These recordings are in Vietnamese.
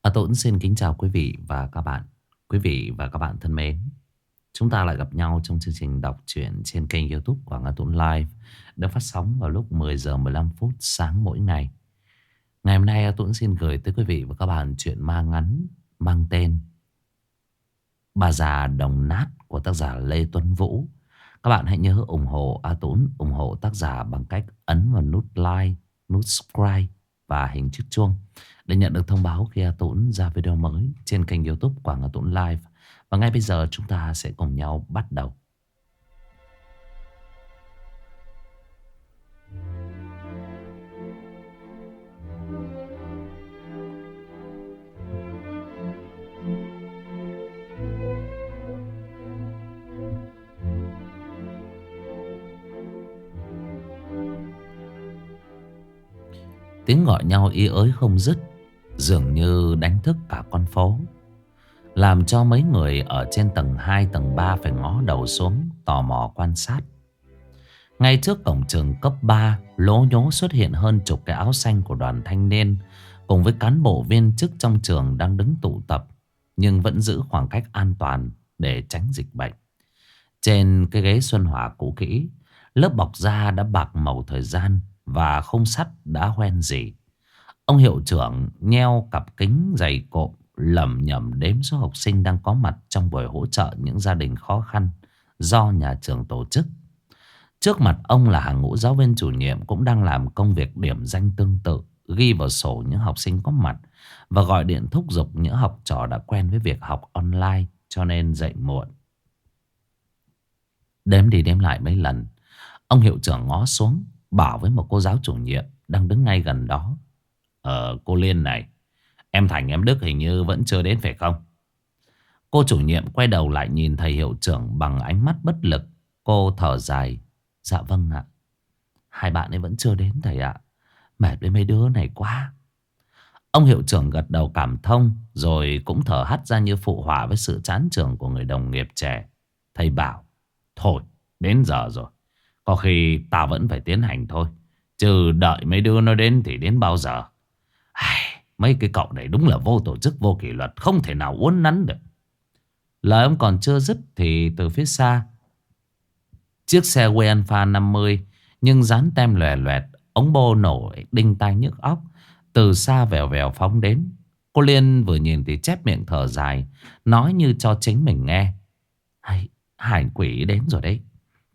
Tuấn xin kính chào quý vị và các bạn. Quý vị và các bạn thân mến, chúng ta lại gặp nhau trong chương trình đọc truyện trên kênh YouTube của Nga Tuấn Live, được phát sóng vào lúc 10 giờ 15 phút sáng mỗi ngày. Ngày hôm nay Tuấn xin gửi tới quý vị và các bạn truyện ma ngắn mang tên Bà già đồng nát của tác giả Lê Tuấn Vũ. Các bạn hãy nhớ ủng hộ Tuấn, ủng hộ tác giả bằng cách ấn vào nút like, nút subscribe và hình chiếc chuông để nhận được thông báo khi Tuấn ra video mới trên kênh YouTube của Tuấn Live. Và ngay bây giờ chúng ta sẽ cùng nhau bắt đầu. Tiếng gọi nhau ý ới không dứt, dường như đánh thức cả con phố, làm cho mấy người ở trên tầng 2, tầng 3 phải ngó đầu xuống tò mò quan sát. Ngay trước cổng trường cấp 3, lố nhố xuất hiện hơn chục cái áo xanh của đoàn thanh niên cùng với cán bộ viên chức trong trường đang đứng tụ tập, nhưng vẫn giữ khoảng cách an toàn để tránh dịch bệnh. Trên cái ghế xuân hỏa cũ kỹ, lớp bọc da đã bạc màu thời gian và khung sắt đã hoen rỉ. Ông hiệu trưởng nheo cặp kính dày cộm, lẩm nhẩm đếm số học sinh đang có mặt trong buổi hỗ trợ những gia đình khó khăn do nhà trường tổ chức. Trước mặt ông là hàng ngũ giáo viên chủ nhiệm cũng đang làm công việc điểm danh tương tự, ghi vào sổ những học sinh có mặt và gọi điện thúc giục những học trò đã quen với việc học online cho nên dậy muộn. Đếm đi đếm lại mấy lần, ông hiệu trưởng ngó xuống bảo với một cô giáo chủ nhiệm đang đứng ngay gần đó: Cô Liên này, em Thành em Đức hình như vẫn chưa đến phải không? Cô chủ nhiệm quay đầu lại nhìn thầy hiệu trưởng bằng ánh mắt bất lực. Cô thở dài: Dạ vâng ạ, hai bạn ấy vẫn chưa đến thầy ạ. Mệt với mấy đứa này quá. Ông hiệu trưởng gật đầu cảm thông, rồi cũng thở hắt ra như phụ họa với sự chán chường của người đồng nghiệp trẻ. Thầy bảo: Thôi, đến giờ rồi, có khi ta vẫn phải tiến hành thôi, chứ đợi mấy đứa nó đến thì đến bao giờ. Mấy cái cậu này đúng là vô tổ chức vô kỷ luật, không thể nào uốn nắn được. Lời ông còn chưa dứt thì từ phía xa, chiếc xe quê Alpha 50 nhưng dán tem lòe loẹt, ống bô nổ đinh tai nhức óc, từ xa vèo vèo phóng đến. Cô Liên vừa nhìn thì chép miệng thở dài, nói như cho chính mình nghe: Hải quỷ đến rồi đấy.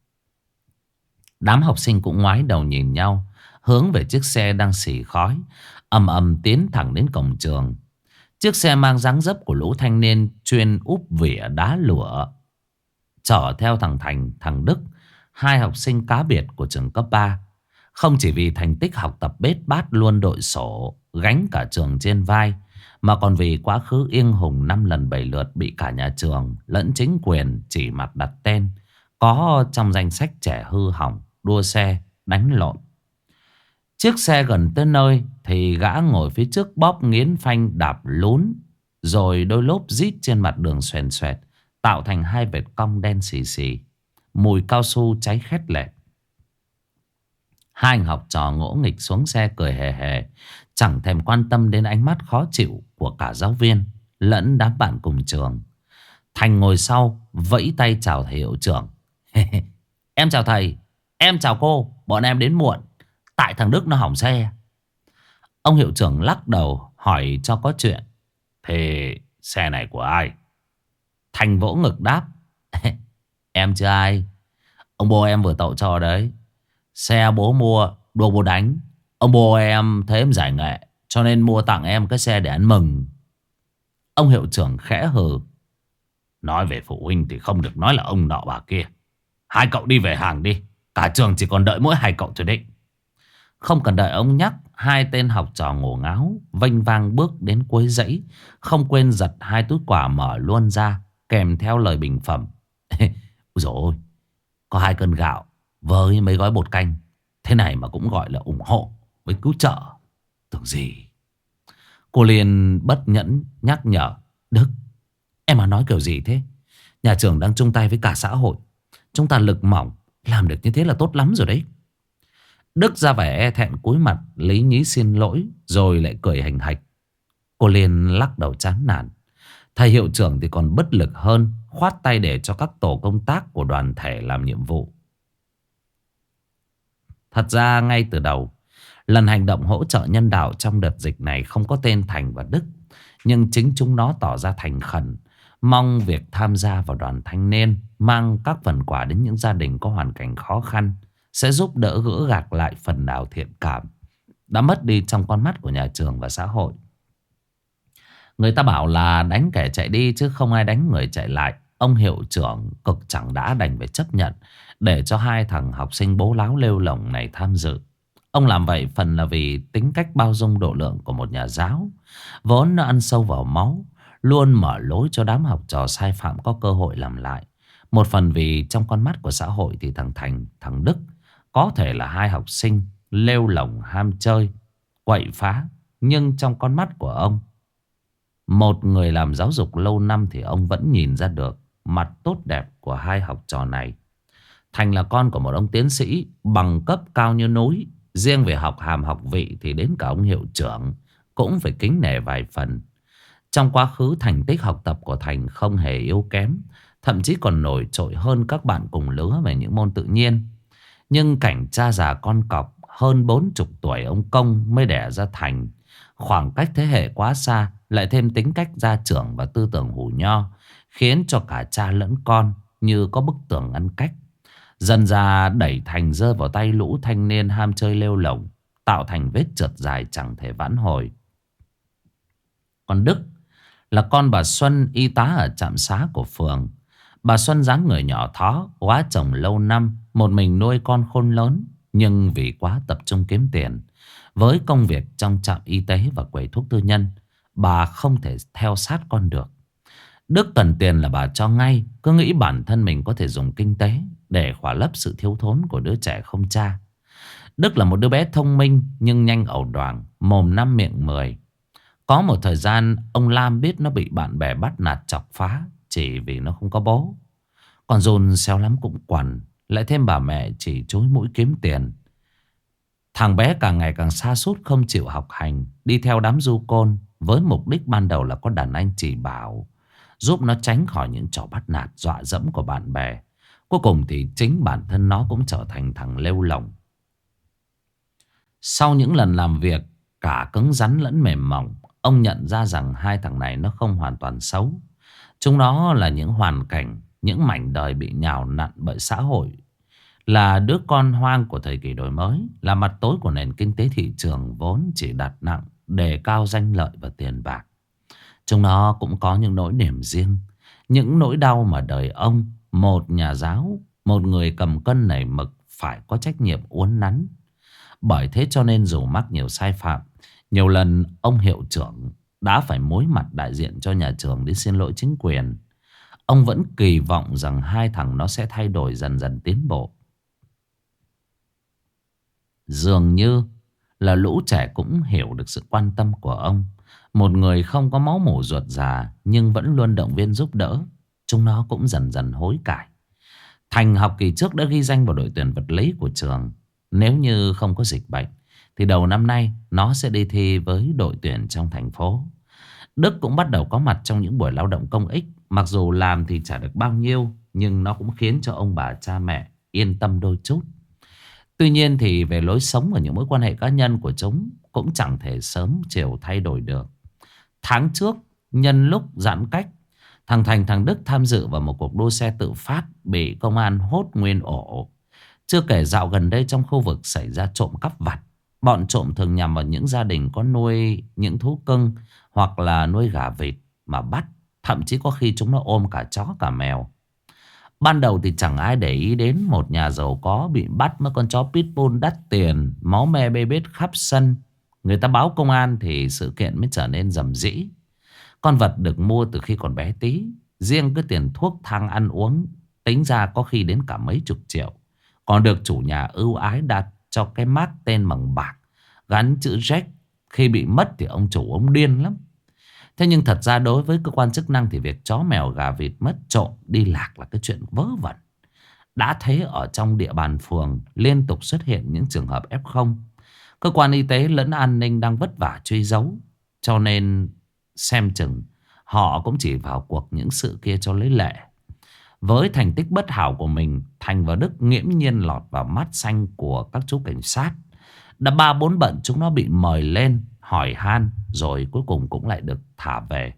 Đám học sinh cũng ngoái đầu nhìn nhau, hướng về chiếc xe đang xì khói, ầm ầm tiến thẳng đến cổng trường. Chiếc xe mang dáng dấp của lũ thanh niên chuyên úp vỉa đá lụa, chở theo thằng Thành, thằng Đức, hai học sinh cá biệt của trường cấp 3. Không chỉ vì thành tích học tập bết bát luôn đội sổ, gánh cả trường trên vai, mà còn vì quá khứ英hùng 5 lần 7 lượt bị cả nhà trường lẫn chính quyền chỉ mặt đặt tên, có trong danh sách trẻ hư hỏng, đua xe, đánh lộn. Chiếc xe gần tới nơi thì gã ngồi phía trước bóp nghiến phanh đạp lún, rồi đôi lốp rít trên mặt đường xoèn xoẹt, tạo thành hai vệt cong đen xì xì. Mùi cao su cháy khét lẹt. Hai anh học trò ngỗ nghịch xuống xe cười hề hề, chẳng thèm quan tâm đến ánh mắt khó chịu của cả giáo viên lẫn đám bạn cùng trường. Thành ngồi sau vẫy tay chào thầy hiệu trưởng: Em chào thầy, em chào cô, bọn em đến muộn, tại thằng Đức nó hỏng xe. Ông hiệu trưởng lắc đầu hỏi cho có chuyện: Thế xe này của ai? Thành vỗ ngực đáp: Em chưa ai, ông bố em vừa tậu cho đấy. Xe bố mua, đua bố đánh. Ông bố em thấy em giải nghệ, cho nên mua tặng em cái xe để ăn mừng. Ông hiệu trưởng khẽ hừ: Nói về phụ huynh thì không được nói là ông nọ bà kia. Hai cậu đi về hàng đi, cả trường chỉ còn đợi mỗi hai cậu thôi đấy. Không cần đợi ông nhắc, hai tên học trò ngổ ngáo vênh vang bước đến cuối dãy, không quên giật hai túi quà mở luôn ra, kèm theo lời bình phẩm: Ôi dồi ôi, có 2 cân gạo với mấy gói bột canh, thế này mà cũng gọi là ủng hộ với cứu trợ, tưởng gì. Cô Liên bất nhẫn nhắc nhở: Đức, em mà nói kiểu gì thế? Nhà trường đang chung tay với cả xã hội, chúng ta lực mỏng, làm được như thế là tốt lắm rồi đấy. Đức ra vẻ e thẹn cúi mặt lý nhí xin lỗi, rồi lại cười hành hạch: Cô Liên lắc đầu chán nản. Thầy hiệu trưởng thì còn bất lực hơn, khoát tay để cho các tổ công tác của đoàn thể làm nhiệm vụ. Thật ra ngay từ đầu, lần hành động hỗ trợ nhân đạo trong đợt dịch này không có tên Thành và Đức. Nhưng chính chúng nó tỏ ra thành khẩn, mong việc tham gia vào đoàn thanh niên mang các phần quà đến những gia đình có hoàn cảnh khó khăn sẽ giúp đỡ gỡ gạc lại phần nào thiện cảm đã mất đi trong con mắt của nhà trường và xã hội. Người ta bảo là đánh kẻ chạy đi chứ không ai đánh người chạy lại. Ông hiệu trưởng cực chẳng đã đành phải chấp nhận để cho hai thằng học sinh bố láo lêu lổng này tham dự. Ông làm vậy phần là vì tính cách bao dung độ lượng của một nhà giáo, vốn nó ăn sâu vào máu, luôn mở lối cho đám học trò sai phạm có cơ hội làm lại. Một phần vì trong con mắt của xã hội thì thằng Thành, thằng Đức có thể là hai học sinh lêu lổng ham chơi, quậy phá. Nhưng trong con mắt của ông, một người làm giáo dục lâu năm, thì ông vẫn nhìn ra được mặt tốt đẹp của hai học trò này. Thành là con của một ông tiến sĩ bằng cấp cao như núi. Riêng về học hàm học vị thì đến cả ông hiệu trưởng cũng phải kính nể vài phần. Trong quá khứ thành tích học tập của Thành không hề yếu kém, thậm chí còn nổi trội hơn các bạn cùng lứa về những môn tự nhiên. Nhưng cảnh cha già con cọp, hơn 40 tuổi ông Công mới đẻ ra Thành. Khoảng cách thế hệ quá xa, lại thêm tính cách gia trưởng và tư tưởng hủ nho, khiến cho cả cha lẫn con như có bức tường ngăn cách. Dần ra đẩy Thành rơi vào tay lũ thanh niên ham chơi lêu lổng, tạo thành vết trượt dài chẳng thể vãn hồi. Còn Đức là con bà Xuân, y tá ở trạm xá của phường. Bà Xuân dáng người nhỏ thó, quá chồng lâu năm, một mình nuôi con khôn lớn. Nhưng vì quá tập trung kiếm tiền với công việc trong trạm y tế và quầy thuốc tư nhân, bà không thể theo sát con được. Đức cần tiền là bà cho ngay, cứ nghĩ bản thân mình có thể dùng kinh tế để khỏa lấp sự thiếu thốn của đứa trẻ không cha. Đức là một đứa bé thông minh nhưng nhanh ẩu đoàng, mồm năm miệng mười. Có một thời gian ông Lam biết nó bị bạn bè bắt nạt chọc phá chỉ vì nó không có bố. Còn dồn xéo lắm cũng quằn, lại thêm bà mẹ chỉ chối mũi kiếm tiền. Thằng bé càng ngày càng sa sút, không chịu học hành, đi theo đám du côn với mục đích ban đầu là có đàn anh chỉ bảo, giúp nó tránh khỏi những trò bắt nạt dọa dẫm của bạn bè. Cuối cùng thì chính bản thân nó cũng trở thành thằng lêu lổng. Sau những lần làm việc cả cứng rắn lẫn mềm mỏng, ông nhận ra rằng hai thằng này nó không hoàn toàn xấu. Chúng nó là những hoàn cảnh, những mảnh đời bị nhào nặn bởi xã hội, là đứa con hoang của thời kỳ đổi mới, là mặt tối của nền kinh tế thị trường vốn chỉ đặt nặng đề cao danh lợi và tiền bạc. Chúng nó cũng có những nỗi niềm riêng, những nỗi đau mà đời ông, một nhà giáo, một người cầm cân nảy mực, phải có trách nhiệm uốn nắn. Bởi thế cho nên dù mắc nhiều sai phạm, nhiều lần ông hiệu trưởng đã phải mối mặt đại diện cho nhà trường đi xin lỗi chính quyền. Ông vẫn kỳ vọng rằng hai thằng nó sẽ thay đổi, dần dần tiến bộ. Dường như là lũ trẻ cũng hiểu được sự quan tâm của ông. Một người không có máu mủ ruột già nhưng vẫn luôn động viên giúp đỡ. Chúng nó cũng dần dần hối cải. Thành học kỳ trước đã ghi danh vào đội tuyển vật lý của trường. Nếu như không có dịch bệnh thì đầu năm nay nó sẽ đi thi với đội tuyển trong thành phố. Đức cũng bắt đầu có mặt trong những buổi lao động công ích. Mặc dù làm thì chả được bao nhiêu, nhưng nó cũng khiến cho ông bà cha mẹ yên tâm đôi chút. Tuy nhiên thì về lối sống và những mối quan hệ cá nhân của chúng cũng chẳng thể sớm chiều thay đổi được. Tháng trước, nhân lúc giãn cách, thằng Thành, thằng Đức tham dự vào một cuộc đua xe tự phát, bị công an hốt nguyên ổ. Chưa kể dạo gần đây trong khu vực xảy ra trộm cắp vặt. Bọn trộm thường nhằm vào những gia đình có nuôi những thú cưng hoặc là nuôi gà vịt mà bắt. Thậm chí có khi chúng nó ôm cả chó cả mèo. Ban đầu thì chẳng ai để ý đến một nhà giàu có bị bắt mấy con chó pitbull đắt tiền, máu me bê bết khắp sân. Người ta báo công an thì sự kiện mới trở nên rầm rĩ. Con vật được mua từ khi còn bé tí. Riêng cái tiền thuốc thang ăn uống tính ra có khi đến cả mấy chục triệu. Còn được chủ nhà ưu ái đặt cho cái mác tên bằng bạc, gắn chữ Jack. Khi bị mất thì ông chủ ông điên lắm. Thế nhưng thật ra đối với cơ quan chức năng thì việc chó mèo gà vịt mất trộm đi lạc là cái chuyện vớ vẩn. Đã thế ở trong địa bàn phường liên tục xuất hiện những trường hợp F0. Cơ quan y tế lẫn an ninh đang vất vả truy dấu. Cho nên xem chừng họ cũng chỉ vào cuộc những sự kia cho lấy lệ. Với thành tích bất hảo của mình, Thành và Đức nghiễm nhiên lọt vào mắt xanh của các chú cảnh sát. Đã 3-4 bận chúng nó bị mời lên hỏi han, rồi cuối cùng cũng lại được thả về.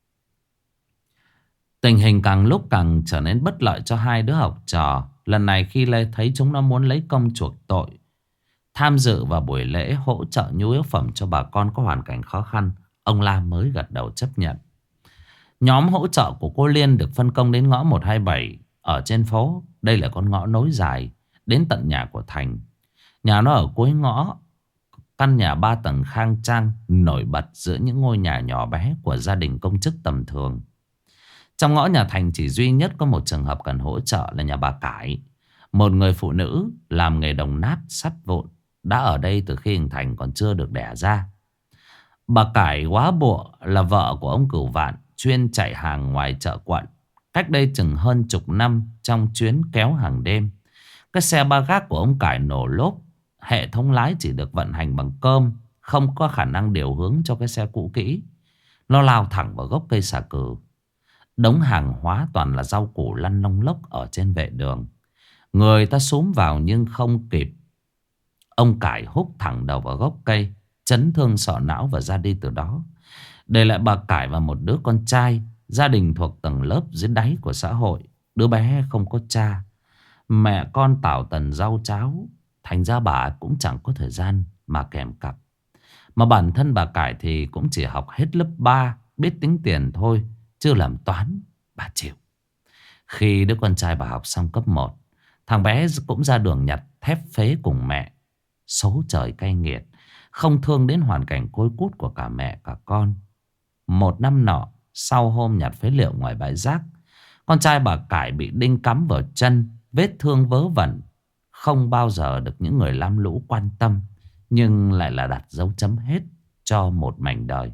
Tình hình càng lúc càng trở nên bất lợi cho hai đứa học trò. Lần này khi Lê thấy chúng nó muốn lấy công chuộc tội, tham dự vào buổi lễ hỗ trợ nhu yếu phẩm cho bà con có hoàn cảnh khó khăn, ông La mới gật đầu chấp nhận. Nhóm hỗ trợ của cô Liên được phân công đến ngõ 127 ở trên phố. Đây là con ngõ nối dài đến tận nhà của Thành. Nhà nó ở cuối ngõ, căn nhà 3 tầng khang trang nổi bật giữa những ngôi nhà nhỏ bé của gia đình công chức tầm thường. Trong ngõ nhà Thành chỉ duy nhất có một trường hợp cần hỗ trợ là nhà bà Cải, một người phụ nữ làm nghề đồng nát sắt vụn, đã ở đây từ khi hình Thành còn chưa được đẻ ra. Bà Cải quá bụa là vợ của ông Cửu Vạn, chuyên chạy hàng ngoài chợ quận. Cách đây chừng hơn chục năm, trong chuyến kéo hàng đêm, cái xe ba gác của ông Cải nổ lốp. Hệ thống lái chỉ được vận hành bằng cơm, không có khả năng điều hướng cho cái xe cũ kỹ. Nó lao thẳng vào gốc cây xà cừ. Đống hàng hóa toàn là rau củ lăn lông lốc ở trên vệ đường. Người ta xúm vào nhưng không kịp. Ông Cải húc thẳng đầu vào gốc cây, chấn thương sọ não và ra đi từ đó, để lại bà Cải và một đứa con trai. Gia đình thuộc tầng lớp dưới đáy của xã hội. Đứa bé không có cha, mẹ con tảo tần rau cháo, thành ra bà cũng chẳng có thời gian mà kèm cặp. Mà bản thân bà Cải thì cũng chỉ học hết lớp 3, biết tính tiền thôi, chưa làm toán bà chịu. Khi đứa con trai bà học xong cấp 1, thằng bé cũng ra đường nhặt thép phế cùng mẹ. Số trời cay nghiệt, không thương đến hoàn cảnh côi cút của cả mẹ cả con. Một năm nọ, sau hôm nhặt phế liệu ngoài bãi rác, con trai bà Cải bị đinh cắm vào chân, vết thương vớ vẩn, không bao giờ được những người lam lũ quan tâm, nhưng lại là đặt dấu chấm hết cho một mảnh đời.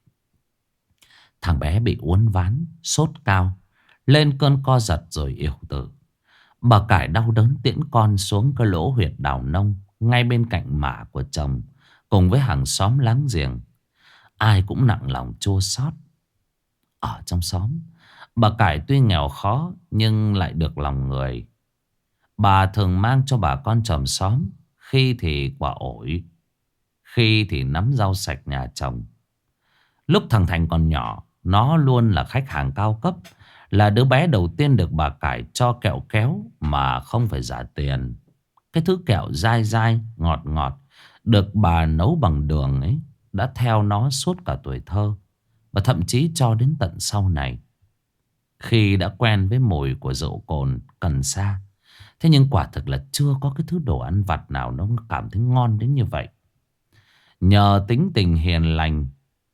Thằng bé bị uốn ván, sốt cao, lên cơn co giật rồi yểu tử. Bà Cải đau đớn tiễn con xuống cái lỗ huyệt đào nông ngay bên cạnh mả của chồng, cùng với hàng xóm láng giềng. Ai cũng nặng lòng chua xót. Ở trong xóm, bà Cải tuy nghèo khó nhưng lại được lòng người. Bà thường mang cho bà con chòm xóm, khi thì quả ổi, khi thì nắm rau sạch nhà chồng. Lúc thằng Thành còn nhỏ, nó luôn là khách hàng cao cấp, là đứa bé đầu tiên được bà Cải cho kẹo kéo mà không phải trả tiền. Cái thứ kẹo dai dai, ngọt ngọt, được bà nấu bằng đường ấy, đã theo nó suốt cả tuổi thơ, và thậm chí cho đến tận sau này. Khi đã quen với mùi của rượu cồn, cần sa, thế nhưng quả thực là chưa có cái thứ đồ ăn vặt nào nó cảm thấy ngon đến như vậy. Nhờ tính tình hiền lành,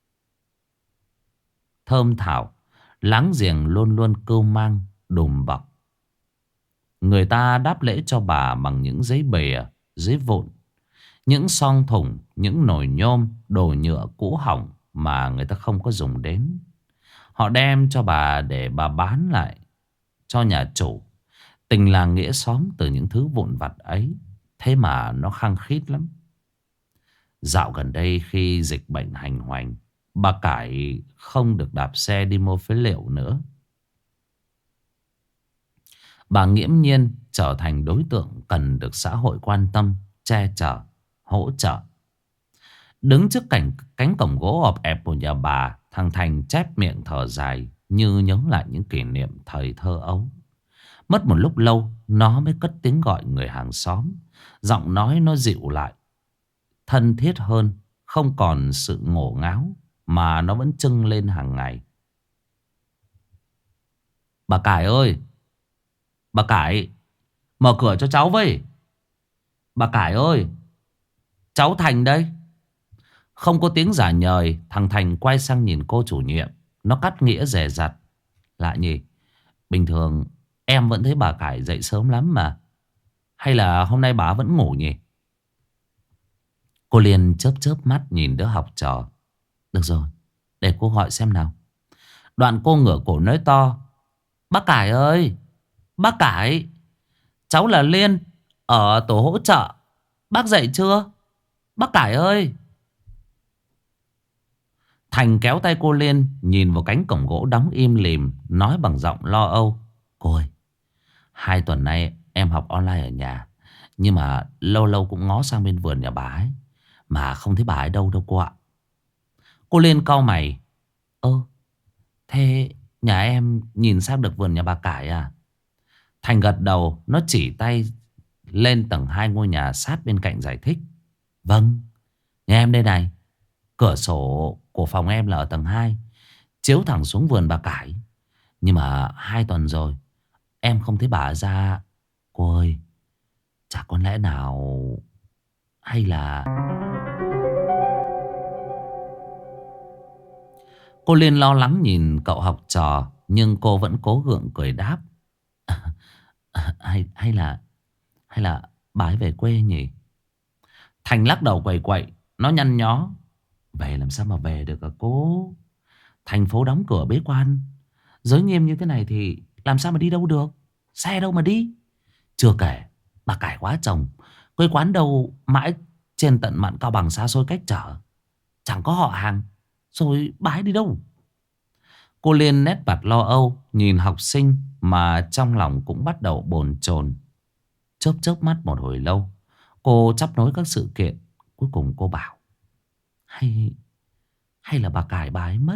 thơm thảo, láng giềng luôn luôn cưu mang, đùm bọc. Người ta đáp lễ cho bà bằng những giấy bìa, giấy vụn, những xong thủng, những nồi nhôm, đồ nhựa cũ hỏng mà người ta không có dùng đến. Họ đem cho bà để bà bán lại cho nhà chủ. Tình làng nghĩa xóm từ những thứ vụn vặt ấy, thế mà nó khăng khít lắm. Dạo gần đây khi dịch bệnh hành hoành, bà Cải không được đạp xe đi mua phế liệu nữa. Bà nghiễm nhiên trở thành đối tượng cần được xã hội quan tâm, che chở, hỗ trợ. Đứng trước cánh cổng gỗ ọp ẹp của nhà bà, thằng Thành chép miệng thở dài như nhớ lại những kỷ niệm thời thơ ấu. Mất một lúc lâu, nó mới cất tiếng gọi người hàng xóm. Giọng nói nó dịu lại, thân thiết hơn, không còn sự ngổ ngáo mà nó vẫn trưng lên hàng ngày. Bà Cải ơi! Bà Cải! Mở cửa cho cháu với! Bà Cải ơi! Cháu Thành đây! Không có tiếng giả nhời, thằng Thành quay sang nhìn cô chủ nhiệm. Nó cắt nghĩa dè dặt. Lạ nhỉ? Bình thường em vẫn thấy bà Cải dậy sớm lắm mà. Hay là hôm nay bà vẫn ngủ nhỉ? Cô Liên chớp chớp mắt nhìn đứa học trò. Được rồi, để cô gọi xem nào. Đoạn cô ngửa cổ nói to. Bác Cải ơi! Bác Cải! Cháu là Liên, ở tổ hỗ trợ. Bác dậy chưa? Bác Cải ơi! Thành kéo tay cô Liên, nhìn vào cánh cổng gỗ đóng im lìm, nói bằng giọng lo âu. Cô ơi, 2 tuần nay em học online ở nhà, nhưng mà lâu lâu cũng ngó sang bên vườn nhà bà ấy, mà không thấy bà ấy đâu đâu cô ạ. Cô Liên cau mày. Ơ, thế nhà em nhìn sang được vườn nhà bà Cải à? Thành gật đầu, nó chỉ tay lên tầng 2 ngôi nhà sát bên cạnh giải thích. Vâng, nhà em đây này. Cửa sổ của phòng em là ở tầng 2, chiếu thẳng xuống vườn bà Cải. Nhưng mà 2 tuần rồi em không thấy bà ấy ra. Cô ơi, chả có lẽ nào hay là... Cô Liên lo lắng nhìn cậu học trò, nhưng cô vẫn cố gượng cười đáp. Hay là bà ấy về quê nhỉ? Thành lắc đầu quẩy quậy, nó nhăn nhó. Về làm sao mà về được à cô? Thành phố đóng cửa bế quan, giới nghiêm như thế này thì làm sao mà đi đâu được? Xe đâu mà đi? Chưa kể bà Cải quá chồng, quê quán đâu mãi trên tận mạn Cao Bằng xa xôi cách trở, chẳng có họ hàng, rồi bà ấy đi đâu? Cô Liên nét mặt lo âu nhìn học sinh, mà trong lòng cũng bắt đầu bồn chồn. Chớp chớp mắt một hồi lâu, cô chắp nối các sự kiện. Cuối cùng cô bảo, hay hay là bà Cải bà ấy mất.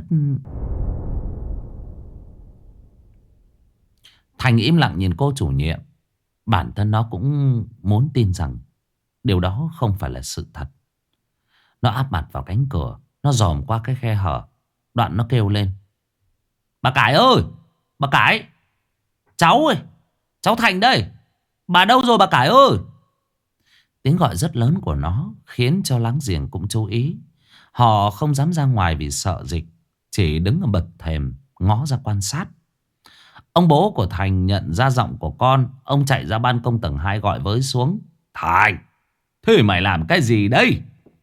Thành im lặng nhìn cô chủ nhiệm. Bản thân nó cũng muốn tin rằng điều đó không phải là sự thật. Nó áp mặt vào cánh cửa, nó dòm qua cái khe hở. Đoạn nó kêu lên. Bà Cải ơi, bà Cải, cháu ơi, cháu Thành đây. Bà đâu rồi bà Cải ơi? Tiếng gọi rất lớn của nó khiến cho láng giềng cũng chú ý. Họ không dám ra ngoài vì sợ dịch, chỉ đứng ở bậc thềm ngó ra quan sát. Ông bố của Thành nhận ra giọng của con, ông chạy ra ban công tầng 2 gọi với xuống. Thành, thế mày làm cái gì đây?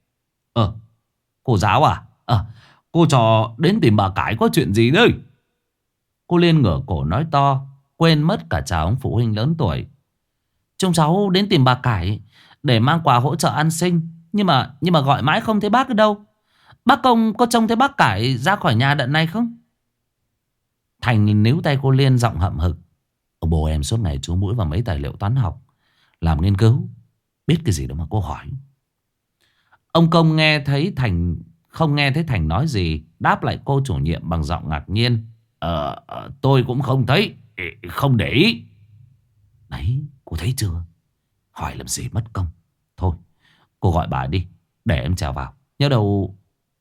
Cô giáo à? Cô trò đến tìm bà Cải có chuyện gì đây? Cô Liên ngửa cổ nói to, quên mất cả chào ông phụ huynh lớn tuổi. Chúng cháu đến tìm bà Cải để mang quà hỗ trợ an sinh, nhưng mà gọi mãi không thấy bác ở đâu. Bác Công có trông thấy bác Cải ra khỏi nhà đợt này không? Thành níu tay cô Liên giọng hậm hực. Ông bố em suốt ngày chú mũi vào mấy tài liệu toán học, làm nghiên cứu, biết cái gì đâu mà cô hỏi. Ông Công nghe thấy Thành, không nghe thấy Thành nói gì, đáp lại cô chủ nhiệm bằng giọng ngạc nhiên. Tôi cũng không thấy, không để ý. Đấy, cô thấy chưa? Hỏi làm gì mất công. Thôi, cô gọi bà đi, để em trèo vào. Nhớ đâu...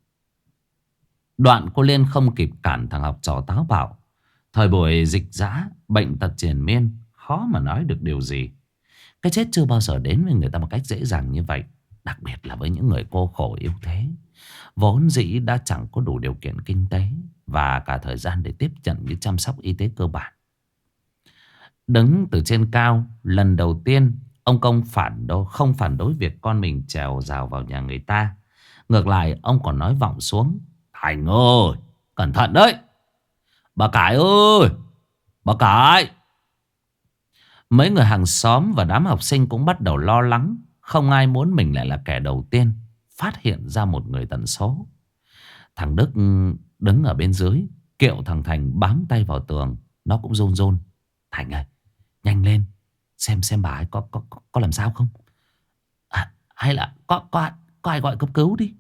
Đoạn cô Liên không kịp cản thằng học trò táo bạo. Thời buổi dịch dã, bệnh tật triền miên, khó mà nói được điều gì. Cái chết chưa bao giờ đến với người ta một cách dễ dàng như vậy. Đặc biệt là với những người cô khổ yếu thế, vốn dĩ đã chẳng có đủ điều kiện kinh tế và cả thời gian để tiếp nhận những chăm sóc y tế cơ bản. Đứng từ trên cao, lần đầu tiên ông Công không phản đối việc con mình trèo rào vào nhà người ta. Ngược lại, ông còn nói vọng xuống. Thành ơi, cẩn thận đấy. Bà Cải ơi, bà Cải. Mấy người hàng xóm và đám học sinh cũng bắt đầu lo lắng. Không ai muốn mình lại là kẻ đầu tiên phát hiện ra một người tận số. Thằng Đức đứng ở bên dưới kiệu thằng Thành bám tay vào tường. Nó cũng run run. Thành ơi, nhanh lên, xem bà ấy có làm sao không. Hay là có ai gọi cấp cứu đi.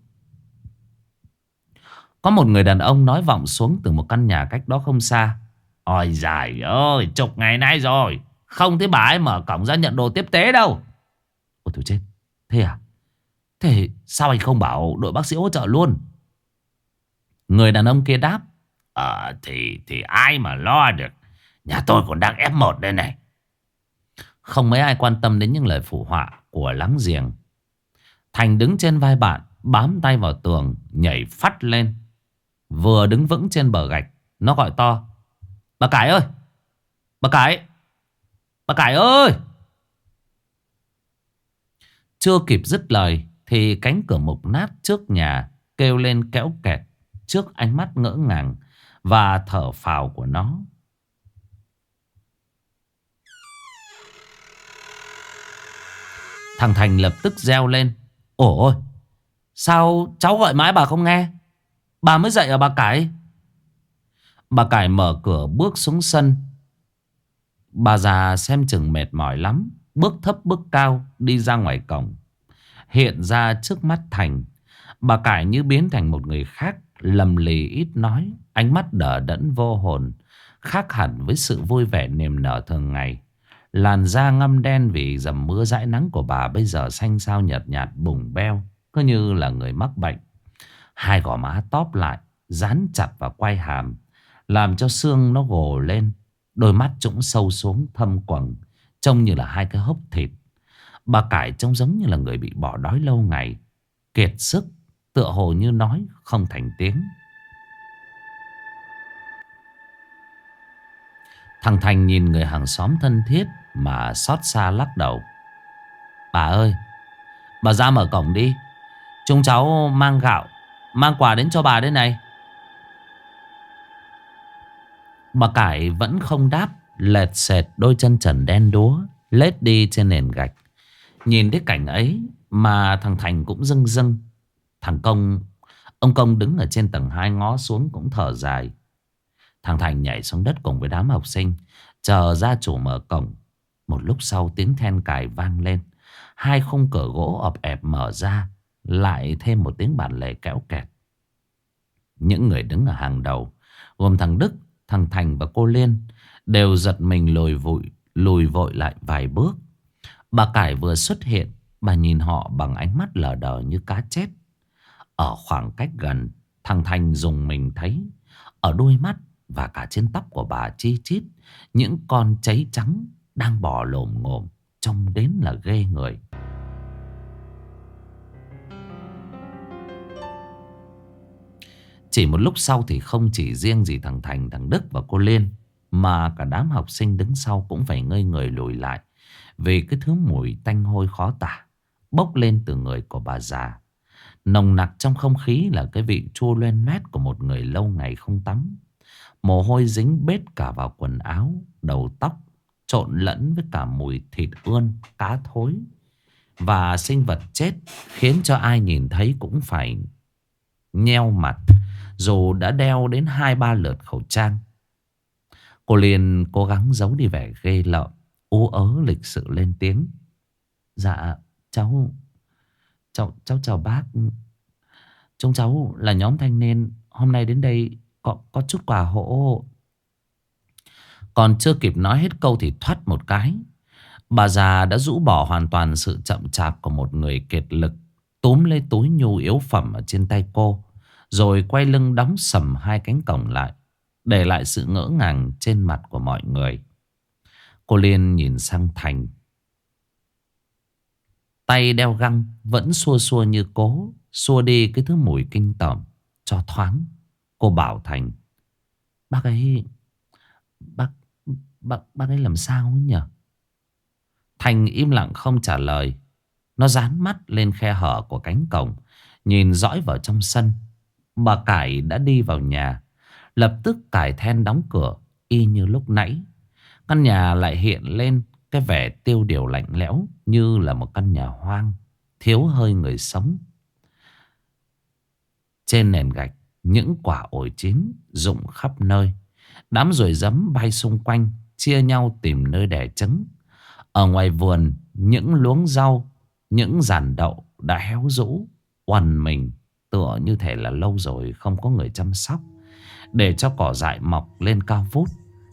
Có một người đàn ông nói vọng xuống từ một căn nhà cách đó không xa. Ôi giời ơi, chục ngày nay rồi, không thấy bà ấy mở cổng ra nhận đồ tiếp tế đâu. Ôi thôi chết. Thế à? Thế sao anh không bảo đội bác sĩ hỗ trợ luôn? Người đàn ông kia đáp. Thì ai mà lo được. Nhà tôi còn đang F1 đây này. Không mấy ai quan tâm đến những lời phụ họa của láng giềng. Thành đứng trên vai bạn, bám tay vào tường, nhảy phắt lên. Vừa đứng vững trên bờ gạch, nó gọi to. Bà Cải ơi, bà Cải, bà Cải ơi. Chưa kịp dứt lời thì cánh cửa mục nát trước nhà kêu lên kéo kẹt trước ánh mắt ngỡ ngàng và thở phào của nó. Thằng Thành lập tức reo lên. Ôi, sao cháu gọi mãi bà không nghe? Bà mới dậy à bà Cải? Bà Cải mở cửa bước xuống sân. Bà già xem chừng mệt mỏi lắm, bước thấp bước cao đi ra ngoài cổng. Hiện ra trước mắt Thành, bà Cải như biến thành một người khác, lầm lì ít nói, ánh mắt đờ đẫn vô hồn, khác hẳn với sự vui vẻ niềm nở thường ngày. Làn da ngăm đen vì dầm mưa dãi nắng của bà bây giờ xanh xao nhợt nhạt bùng beo, cứ như là người mắc bệnh. Hai gò má tóp lại, dán chặt vào quai hàm, làm cho xương nó gồ lên. Đôi mắt trũng sâu xuống thâm quầng, trông như là hai cái hốc thịt. Bà Cải trông giống như là người bị bỏ đói lâu ngày, kiệt sức, tựa hồ như nói không thành tiếng. Thằng Thành nhìn người hàng xóm thân thiết mà xót xa lắc đầu. Bà ơi, bà ra mở cổng đi, chúng cháu mang gạo, mang quà đến cho bà đây này. Bà Cải vẫn không đáp, lệt sệt đôi chân trần đen đúa lết đi trên nền gạch. Nhìn thấy cảnh ấy mà thằng Thành cũng rưng rưng. Ông Công đứng ở trên tầng 2 ngó xuống cũng thở dài. Thằng Thành nhảy xuống đất cùng với đám học sinh, chờ gia chủ mở cổng. Một lúc sau tiếng then cài vang lên, hai khung cửa gỗ ọp ẹp mở ra, lại thêm một tiếng bản lề kéo kẹt. Những người đứng ở hàng đầu, gồm thằng Đức, thằng Thành và cô Liên, đều giật mình lùi vội lại vài bước. Bà Cải vừa xuất hiện, bà nhìn họ bằng ánh mắt lờ đờ như cá chết. Ở khoảng cách gần, thằng Thành dùng mình thấy ở đuôi mắt và cả trên tóc của bà chi chít những con cháy trắng đang bò lồm ngồm, trông đến là ghê người. Chỉ một lúc sau thì không chỉ riêng gì thằng Thành, thằng Đức và cô Liên, mà cả đám học sinh đứng sau cũng phải ngây người lùi lại, vì cái thứ mùi tanh hôi khó tả bốc lên từ người của bà già. Nồng nặc trong không khí là cái vị chua loen loét của một người lâu ngày không tắm. Mồ hôi dính bết cả vào quần áo, đầu tóc, trộn lẫn với cả mùi thịt ươn, cá thối và sinh vật chết, khiến cho ai nhìn thấy cũng phải nheo mặt, dù đã đeo đến 2-3 lượt khẩu trang. Cô Liên cố gắng giấu đi vẻ ghê lợm, ú ớ lịch sự lên tiếng. Dạ, cháu chào bác. Chúng cháu là nhóm thanh niên hôm nay đến đây có chút quà hộ. Còn chưa kịp nói hết câu thì thoắt một cái, bà già đã rũ bỏ hoàn toàn sự chậm chạp của một người kiệt lực, túm lấy túi nhu yếu phẩm ở trên tay cô, rồi quay lưng đóng sầm hai cánh cổng lại, để lại sự ngỡ ngàng trên mặt của mọi người. Cô Liên nhìn sang Thành, tay đeo găng vẫn xua xua như cố xua đi cái thứ mùi kinh tởm cho thoáng. Cô bảo Thành, bác ấy bác ấy làm sao ấy nhỉ? Thành im lặng không trả lời. Nó dán mắt lên khe hở của cánh cổng, nhìn dõi vào trong sân. Bà Cải đã đi vào nhà, lập tức cài then đóng cửa y như lúc nãy. Căn nhà lại hiện lên cái vẻ tiêu điều lạnh lẽo, như là một căn nhà hoang, thiếu hơi người sống. Trên nền gạch, những quả ổi chín rụng khắp nơi. Đám ruồi giấm bay xung quanh, chia nhau tìm nơi đẻ trứng. Ở ngoài vườn, những luống rau, những giàn đậu đã héo rũ, oằn mình, tựa như thể là lâu rồi không có người chăm sóc, để cho cỏ dại mọc lên cao vút.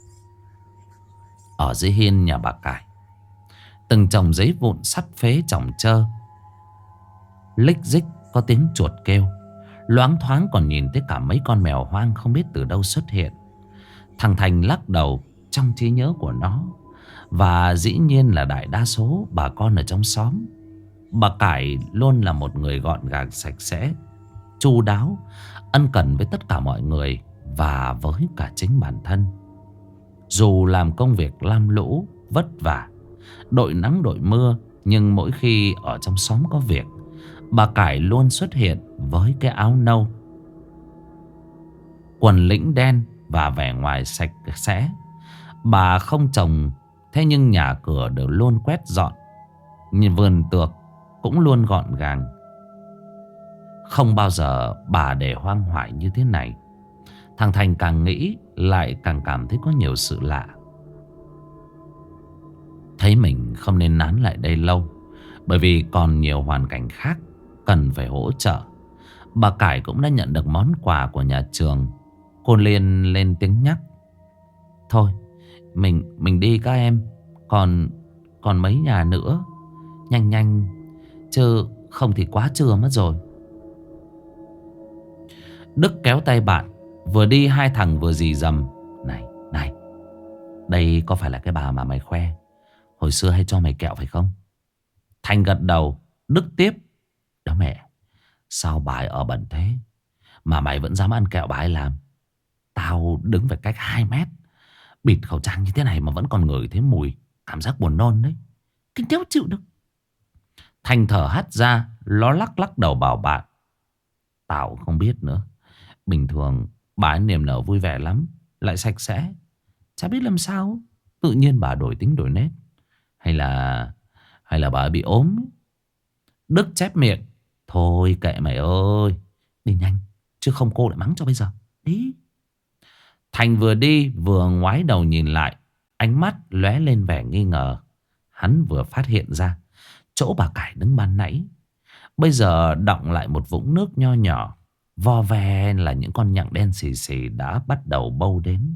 Ở dưới hiên nhà bà Cải, từng chồng giấy vụn sắt phế chồng chơ, lích dích có tiếng chuột kêu. Loáng thoáng còn nhìn thấy cả mấy con mèo hoang không biết từ đâu xuất hiện. Thằng Thành lắc đầu trong trí nhớ của nó, và dĩ nhiên là đại đa số bà con ở trong xóm, bà Cải luôn là một người gọn gàng sạch sẽ, chu đáo, ân cần với tất cả mọi người và với cả chính bản thân. Dù làm công việc lam lũ, vất vả, đội nắng đội mưa, nhưng mỗi khi ở trong xóm có việc, bà Cải luôn xuất hiện với cái áo nâu, quần lĩnh đen và vẻ ngoài sạch sẽ. Bà không trồng, thế nhưng nhà cửa đều luôn quét dọn, nhìn vườn tược cũng luôn gọn gàng. Không bao giờ bà để hoang hoại như thế này. Thằng Thành càng nghĩ lại càng cảm thấy có nhiều sự lạ. Thấy mình không nên nán lại đây lâu, bởi vì còn nhiều hoàn cảnh khác cần phải hỗ trợ. Bà Cải cũng đã nhận được món quà của nhà trường. Cô Liên lên tiếng nhắc: thôi mình đi các em. Còn còn mấy nhà nữa. Nhanh nhanh, chứ không thì quá trưa mất rồi. Đức kéo tay bạn. Vừa đi hai thằng vừa rì rầm: này này, đây có phải là cái bà mà mày khoe hồi xưa hay cho mày kẹo phải không? Thành gật đầu. Đức tiếp: đó mẹ, sao bà ấy ở bẩn thế mà mày vẫn dám ăn kẹo bà ấy làm? Tao đứng phải cách 2 mét, bịt khẩu trang như thế này mà vẫn còn ngửi thấy mùi. Cảm giác buồn nôn đấy, kinh đéo chịu được. Thành thở hắt ra. Nó lắc lắc đầu bảo bạn: tao không biết nữa. Bình thường bà ấy niềm nở vui vẻ lắm, lại sạch sẽ. Chả biết làm sao tự nhiên bà đổi tính đổi nết. Hay là bà ấy bị ốm ấy. Đức chép miệng: thôi kệ mày ơi, đi nhanh, chứ không cô lại mắng cho bây giờ. Đi. Thành vừa đi vừa ngoái đầu nhìn lại, ánh mắt lóe lên vẻ nghi ngờ. Hắn vừa phát hiện ra chỗ bà Cải đứng ban nãy bây giờ đọng lại một vũng nước nho nhỏ. Vo ve là những con nhặng đen xì xì đã bắt đầu bâu đến.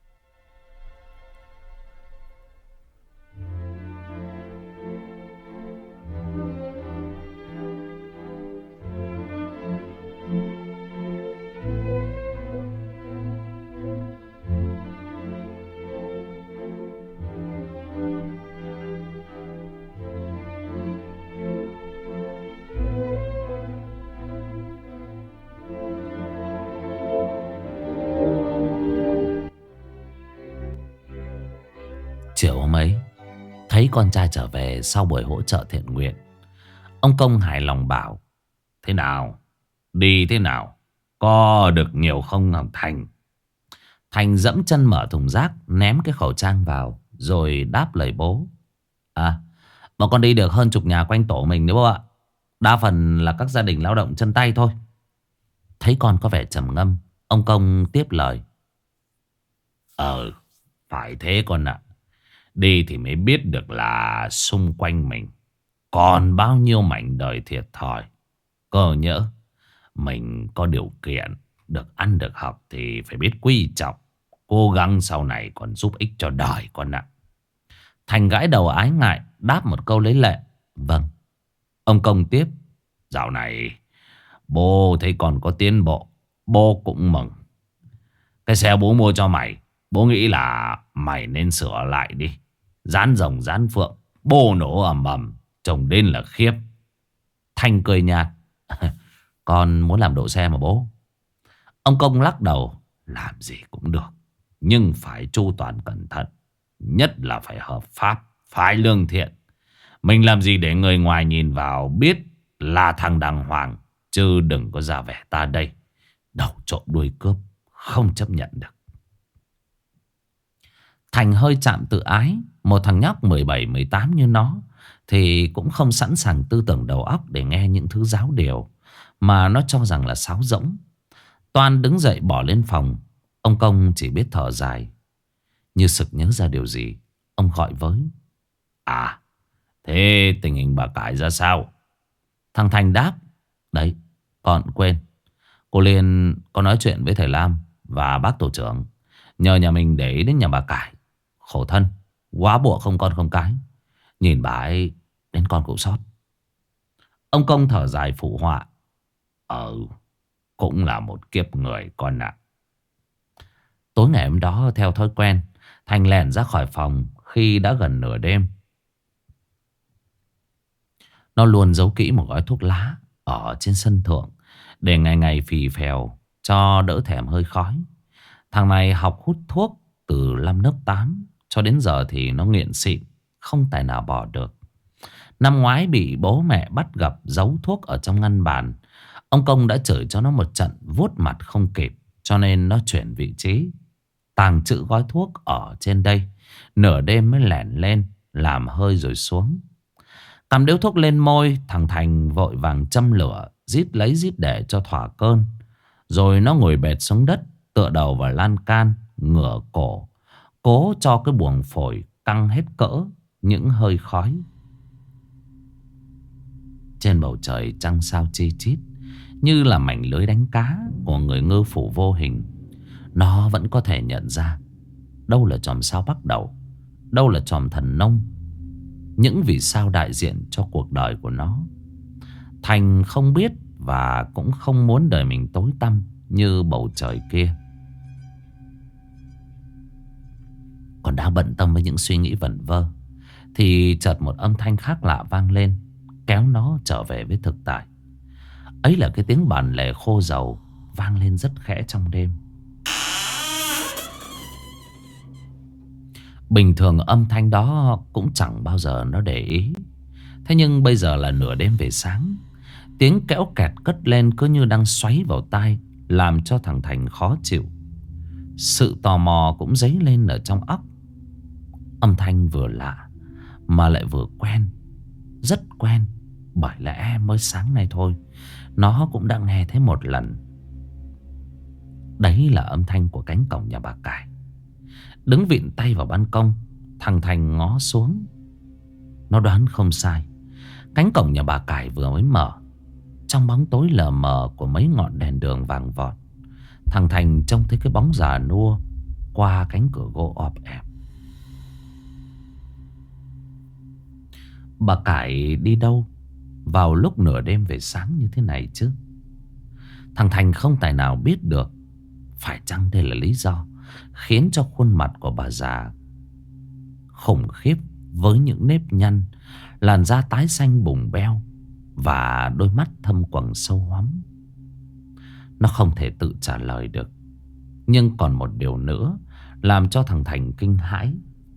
Chiều hôm ấy, thấy con trai trở về sau buổi hỗ trợ thiện nguyện, ông Công hài lòng bảo: thế nào? Đi thế nào? Có được nhiều không hả Thành? Thành dẫm chân mở thùng rác, ném cái khẩu trang vào, rồi đáp lời bố: à, bọn con đi được hơn chục nhà quanh tổ mình nữa bố ạ. Đa phần là các gia đình lao động chân tay thôi. Thấy con có vẻ trầm ngâm, ông Công tiếp lời: phải thế con ạ. Đi thì mới biết được là xung quanh mình còn bao nhiêu mảnh đời thiệt thòi. Cơ nhỡ mình có điều kiện được ăn được học thì phải biết quý trọng, cố gắng sau này còn giúp ích cho đời con ạ. Thành gãi đầu ái ngại, đáp một câu lấy lệ: vâng. Ông Công tiếp: dạo này bố thấy con có tiến bộ, bố cũng mừng. Cái xe bố mua cho mày, bố nghĩ là mày nên sửa lại đi. Dán rồng dán phượng, bố nổ ầm ầm, trông đến là khiếp. Thành cười nhạt: con muốn làm độ xe mà bố. Ông Công lắc đầu: làm gì cũng được, nhưng phải chu toàn cẩn thận. Nhất là phải hợp pháp, phải lương thiện. Mình làm gì để người ngoài nhìn vào biết là thằng đàng hoàng, chứ đừng có ra vẻ ta đây đầu trộm đuôi cướp, không chấp nhận được. Thành hơi chạm tự ái. Một thằng nhóc 17-18 như nó thì cũng không sẵn sàng tư tưởng đầu óc để nghe những thứ giáo điều mà nó cho rằng là sáo rỗng. Toan đứng dậy bỏ lên phòng. Ông Công chỉ biết thở dài. Như sực nhớ ra điều gì, ông gọi với: à, thế tình hình bà Cải ra sao? Thằng Thành đáp: đấy, còn quên, cô Liên có nói chuyện với thầy Lam và bác tổ trưởng, nhờ nhà mình để ý đến nhà bà Cải. Khổ thân, quá bộ không con không cái. Nhìn bà ấy đến con cũng xót. Ông Công thở dài phụ họa: cũng là một kiếp người con ạ. Tối ngày hôm đó, theo thói quen, Thành lẻn ra khỏi phòng khi đã gần nửa đêm. Nó luôn giấu kỹ một gói thuốc lá ở trên sân thượng để ngày ngày phì phèo cho đỡ thèm hơi khói. Thằng này học hút thuốc từ năm lớp 8 cho đến giờ thì nó nghiện xịn, không tài nào bỏ được. Năm ngoái bị bố mẹ bắt gặp giấu thuốc ở trong ngăn bàn. Ông Công đã chửi cho nó một trận vuốt mặt không kịp, cho nên nó chuyển vị trí, tàng trữ gói thuốc ở trên đây. Nửa đêm mới lẻn lên làm hơi rồi xuống. Cầm điếu thuốc lên môi, thằng Thành vội vàng châm lửa rít lấy rít để cho thỏa cơn. Rồi nó ngồi bệt xuống đất, tựa đầu vào lan can, ngửa cổ, cố cho cái buồng phổi căng hết cỡ những hơi khói. Trên bầu trời trăng sao chi chít, như là mảnh lưới đánh cá của người ngư phủ vô hình. Nó vẫn có thể nhận ra đâu là chòm sao bắt đầu, đâu là chòm thần nông, những vì sao đại diện cho cuộc đời của nó. Thành không biết và cũng không muốn đời mình tối tăm như bầu trời kia. Còn đang bận tâm với những suy nghĩ vẩn vơ, thì chợt một âm thanh khác lạ vang lên, kéo nó trở về với thực tại. Ấy là cái tiếng bản lề khô dầu vang lên rất khẽ trong đêm. Bình thường âm thanh đó cũng chẳng bao giờ nó để ý. Thế nhưng bây giờ là nửa đêm về sáng, tiếng kéo kẹt cất lên cứ như đang xoáy vào tai, làm cho thằng Thành khó chịu. Sự tò mò cũng dấy lên ở trong óc. Âm thanh vừa lạ mà lại vừa quen, rất quen. Bởi lẽ mới sáng nay thôi nó cũng đã nghe thấy một lần. Đấy là âm thanh của cánh cổng nhà bà Cải. Đứng vịn tay vào ban công, thằng Thành ngó xuống. Nó đoán không sai, cánh cổng nhà bà Cải vừa mới mở. Trong bóng tối lờ mờ của mấy ngọn đèn đường vàng vọt, thằng Thành trông thấy cái bóng già nua qua cánh cửa gỗ ọp ẹp. Bà Cải đi đâu vào lúc nửa đêm về sáng như thế này chứ? Thằng Thành không tài nào biết được. Phải chăng đây là lý do khiến cho khuôn mặt của bà già khủng khiếp, với những nếp nhăn, làn da tái xanh bùng beo và đôi mắt thâm quầng sâu hoắm? Nó không thể tự trả lời được. Nhưng còn một điều nữa làm cho thằng Thành kinh hãi.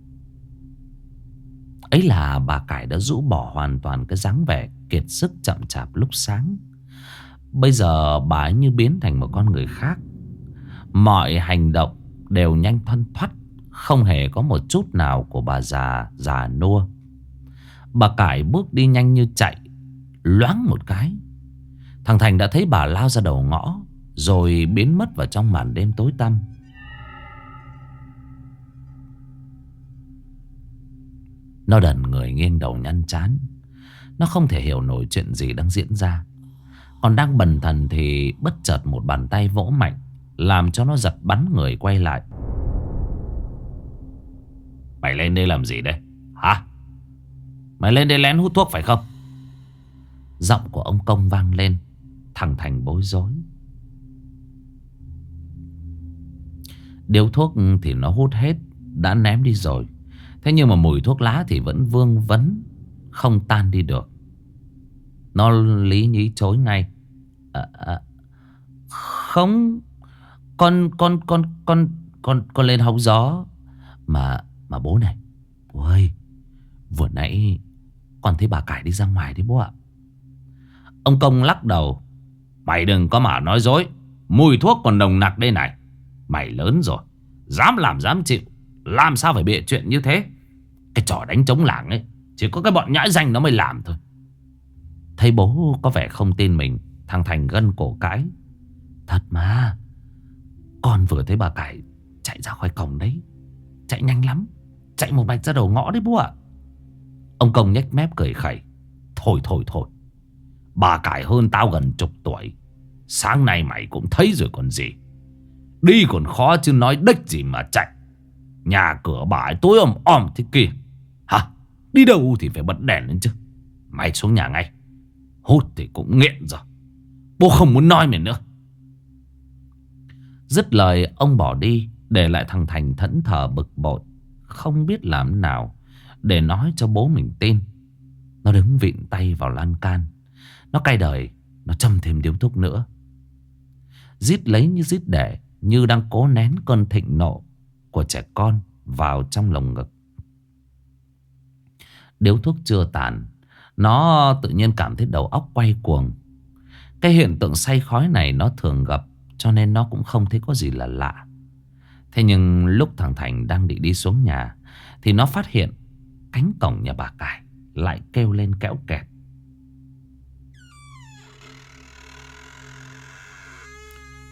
Ấy là bà Cải đã rũ bỏ hoàn toàn cái dáng vẻ kiệt sức chậm chạp lúc sáng. Bây giờ bà ấy như biến thành một con người khác. Mọi hành động đều nhanh thoăn thoắt, không hề có một chút nào của bà già nua. Bà Cải bước đi nhanh như chạy. Loáng một cái, thằng Thành đã thấy bà lao ra đầu ngõ, rồi biến mất vào trong màn đêm tối tăm. Nó đần người nghiêng đầu nhăn trán. Nó không thể hiểu nổi chuyện gì đang diễn ra. Còn đang bần thần thì bất chợt một bàn tay vỗ mạnh, làm cho nó giật bắn người quay lại. Mày lên đây làm gì đây hả? Mày lên đây lén hút thuốc phải không? Giọng của ông Công vang lên. Thằng Thành bối rối. Điếu thuốc thì nó hút hết, đã ném đi rồi. Thế nhưng mà mùi thuốc lá thì vẫn vương vấn, không tan đi được. Nó lý nhí chối ngay. Không, con lên hóng gió. Mà bố này, bố ơi, vừa nãy con thấy bà Cải đi ra ngoài đấy bố ạ. Ông Công lắc đầu. Mày đừng có mà nói dối. Mùi thuốc còn nồng nặc đây này. Mày lớn rồi, dám làm dám chịu, làm sao phải bịa chuyện như thế? Cái trò đánh trống làng ấy chỉ có cái bọn nhãi danh nó mới làm thôi. Thấy bố có vẻ không tin mình, thằng Thành gân cổ cãi. Thật mà, con vừa thấy bà Cải chạy ra khỏi cổng đấy. Chạy nhanh lắm, chạy một mạch ra đầu ngõ đấy bố ạ. Ông Công nhếch mép cười khẩy. Thôi, bà Cải hơn tao gần chục tuổi. Sáng nay mày cũng thấy rồi còn gì. Đi còn khó chứ nói đếch gì mà chạy. Nhà cửa bà ấy tối om thế kia. Hả? Đi đâu thì phải bật đèn lên chứ. Mày xuống nhà ngay. Hút thì cũng nghiện rồi. Bố không muốn nói mày nữa. Dứt lời ông bỏ đi, để lại thằng Thành thẫn thờ bực bội, không biết làm nào để nói cho bố mình tin. Nó đứng vịn tay vào lan can. Nó cay đời, nó châm thêm điếu thuốc nữa. Rít lấy như rít để, như đang cố nén cơn thịnh nộ của trẻ con vào trong lồng ngực. Điếu thuốc chưa tàn, nó tự nhiên cảm thấy đầu óc quay cuồng. Cái hiện tượng say khói này nó thường gặp, cho nên nó cũng không thấy có gì là lạ. Thế nhưng lúc thằng Thành đang định đi xuống nhà, thì nó phát hiện cánh cổng nhà bà Cải lại kêu lên kéo kẹt.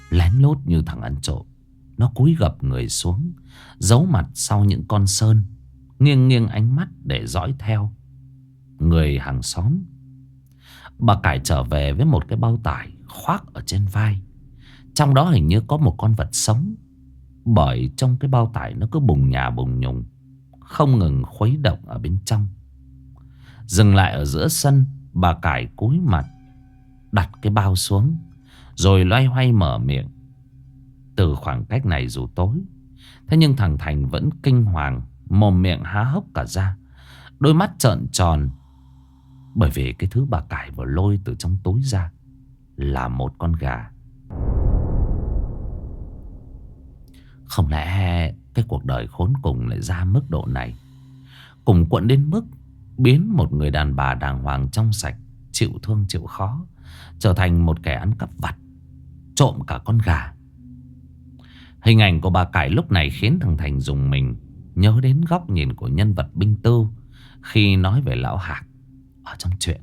Lén lút như thằng ăn trộm, nó cúi gập người xuống, giấu mặt sau những con sơn, nghiêng nghiêng ánh mắt để dõi theo người hàng xóm. Bà Cải trở về với một cái bao tải khoác ở trên vai. Trong đó hình như có một con vật sống, bởi trong cái bao tải nó cứ bùng nhả bùng nhùng, không ngừng khuấy động ở bên trong. Dừng lại ở giữa sân, bà Cải cúi mặt đặt cái bao xuống, rồi loay hoay mở miệng. Từ khoảng cách này dù tối, thế nhưng thằng Thành vẫn kinh hoàng, mồm miệng há hốc cả ra, đôi mắt trợn tròn. Bởi vì cái thứ bà Cải vừa lôi từ trong túi ra là một con gà. Không lẽ cái cuộc đời khốn cùng lại ra mức độ này, cùng quẫn đến mức biến một người đàn bà đàng hoàng trong sạch, chịu thương chịu khó, trở thành một kẻ ăn cắp vặt, trộm cả con gà. Hình ảnh của bà Cải lúc này khiến thằng Thành rùng mình, nhớ đến góc nhìn của nhân vật Binh Tư khi nói về lão Hạc ở trong chuyện.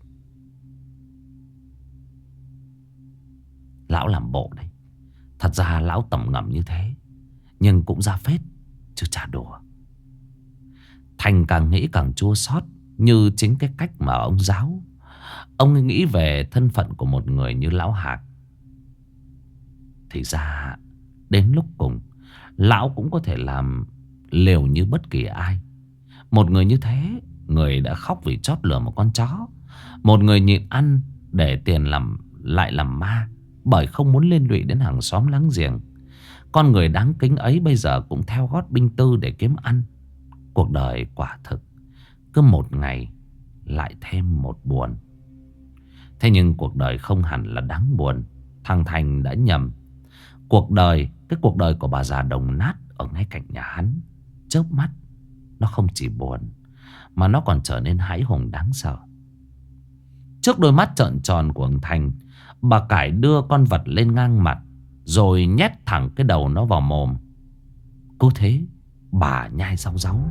Lão làm bộ đấy, thật ra lão tầm ngầm như thế, nhưng cũng ra phết chứ chả đùa. Thành càng nghĩ càng chua xót, như chính cái cách mà ông giáo. Ông ấy nghĩ về thân phận của một người như lão Hạc. Thì ra đến lúc cùng, lão cũng có thể làm liều như bất kỳ ai. Một người như thế, người đã khóc vì chót lừa một con chó, một người nhịn ăn để tiền lại làm ma, bởi không muốn liên lụy đến hàng xóm láng giềng. Con người đáng kính ấy bây giờ cũng theo gót Binh Tư để kiếm ăn. Cuộc đời quả thực cứ một ngày lại thêm một buồn. Thế nhưng cuộc đời không hẳn là đáng buồn. Thằng Thành đã nhầm. Cái cuộc đời của bà già đồng nát ở ngay cạnh nhà hắn, chớp mắt nó không chỉ buồn, mà nó còn trở nên hãi hùng đáng sợ. Trước đôi mắt trợn tròn của ông Thành, bà Cải đưa con vật lên ngang mặt, rồi nhét thẳng cái đầu nó vào mồm. Cứ thế bà nhai rau ráu.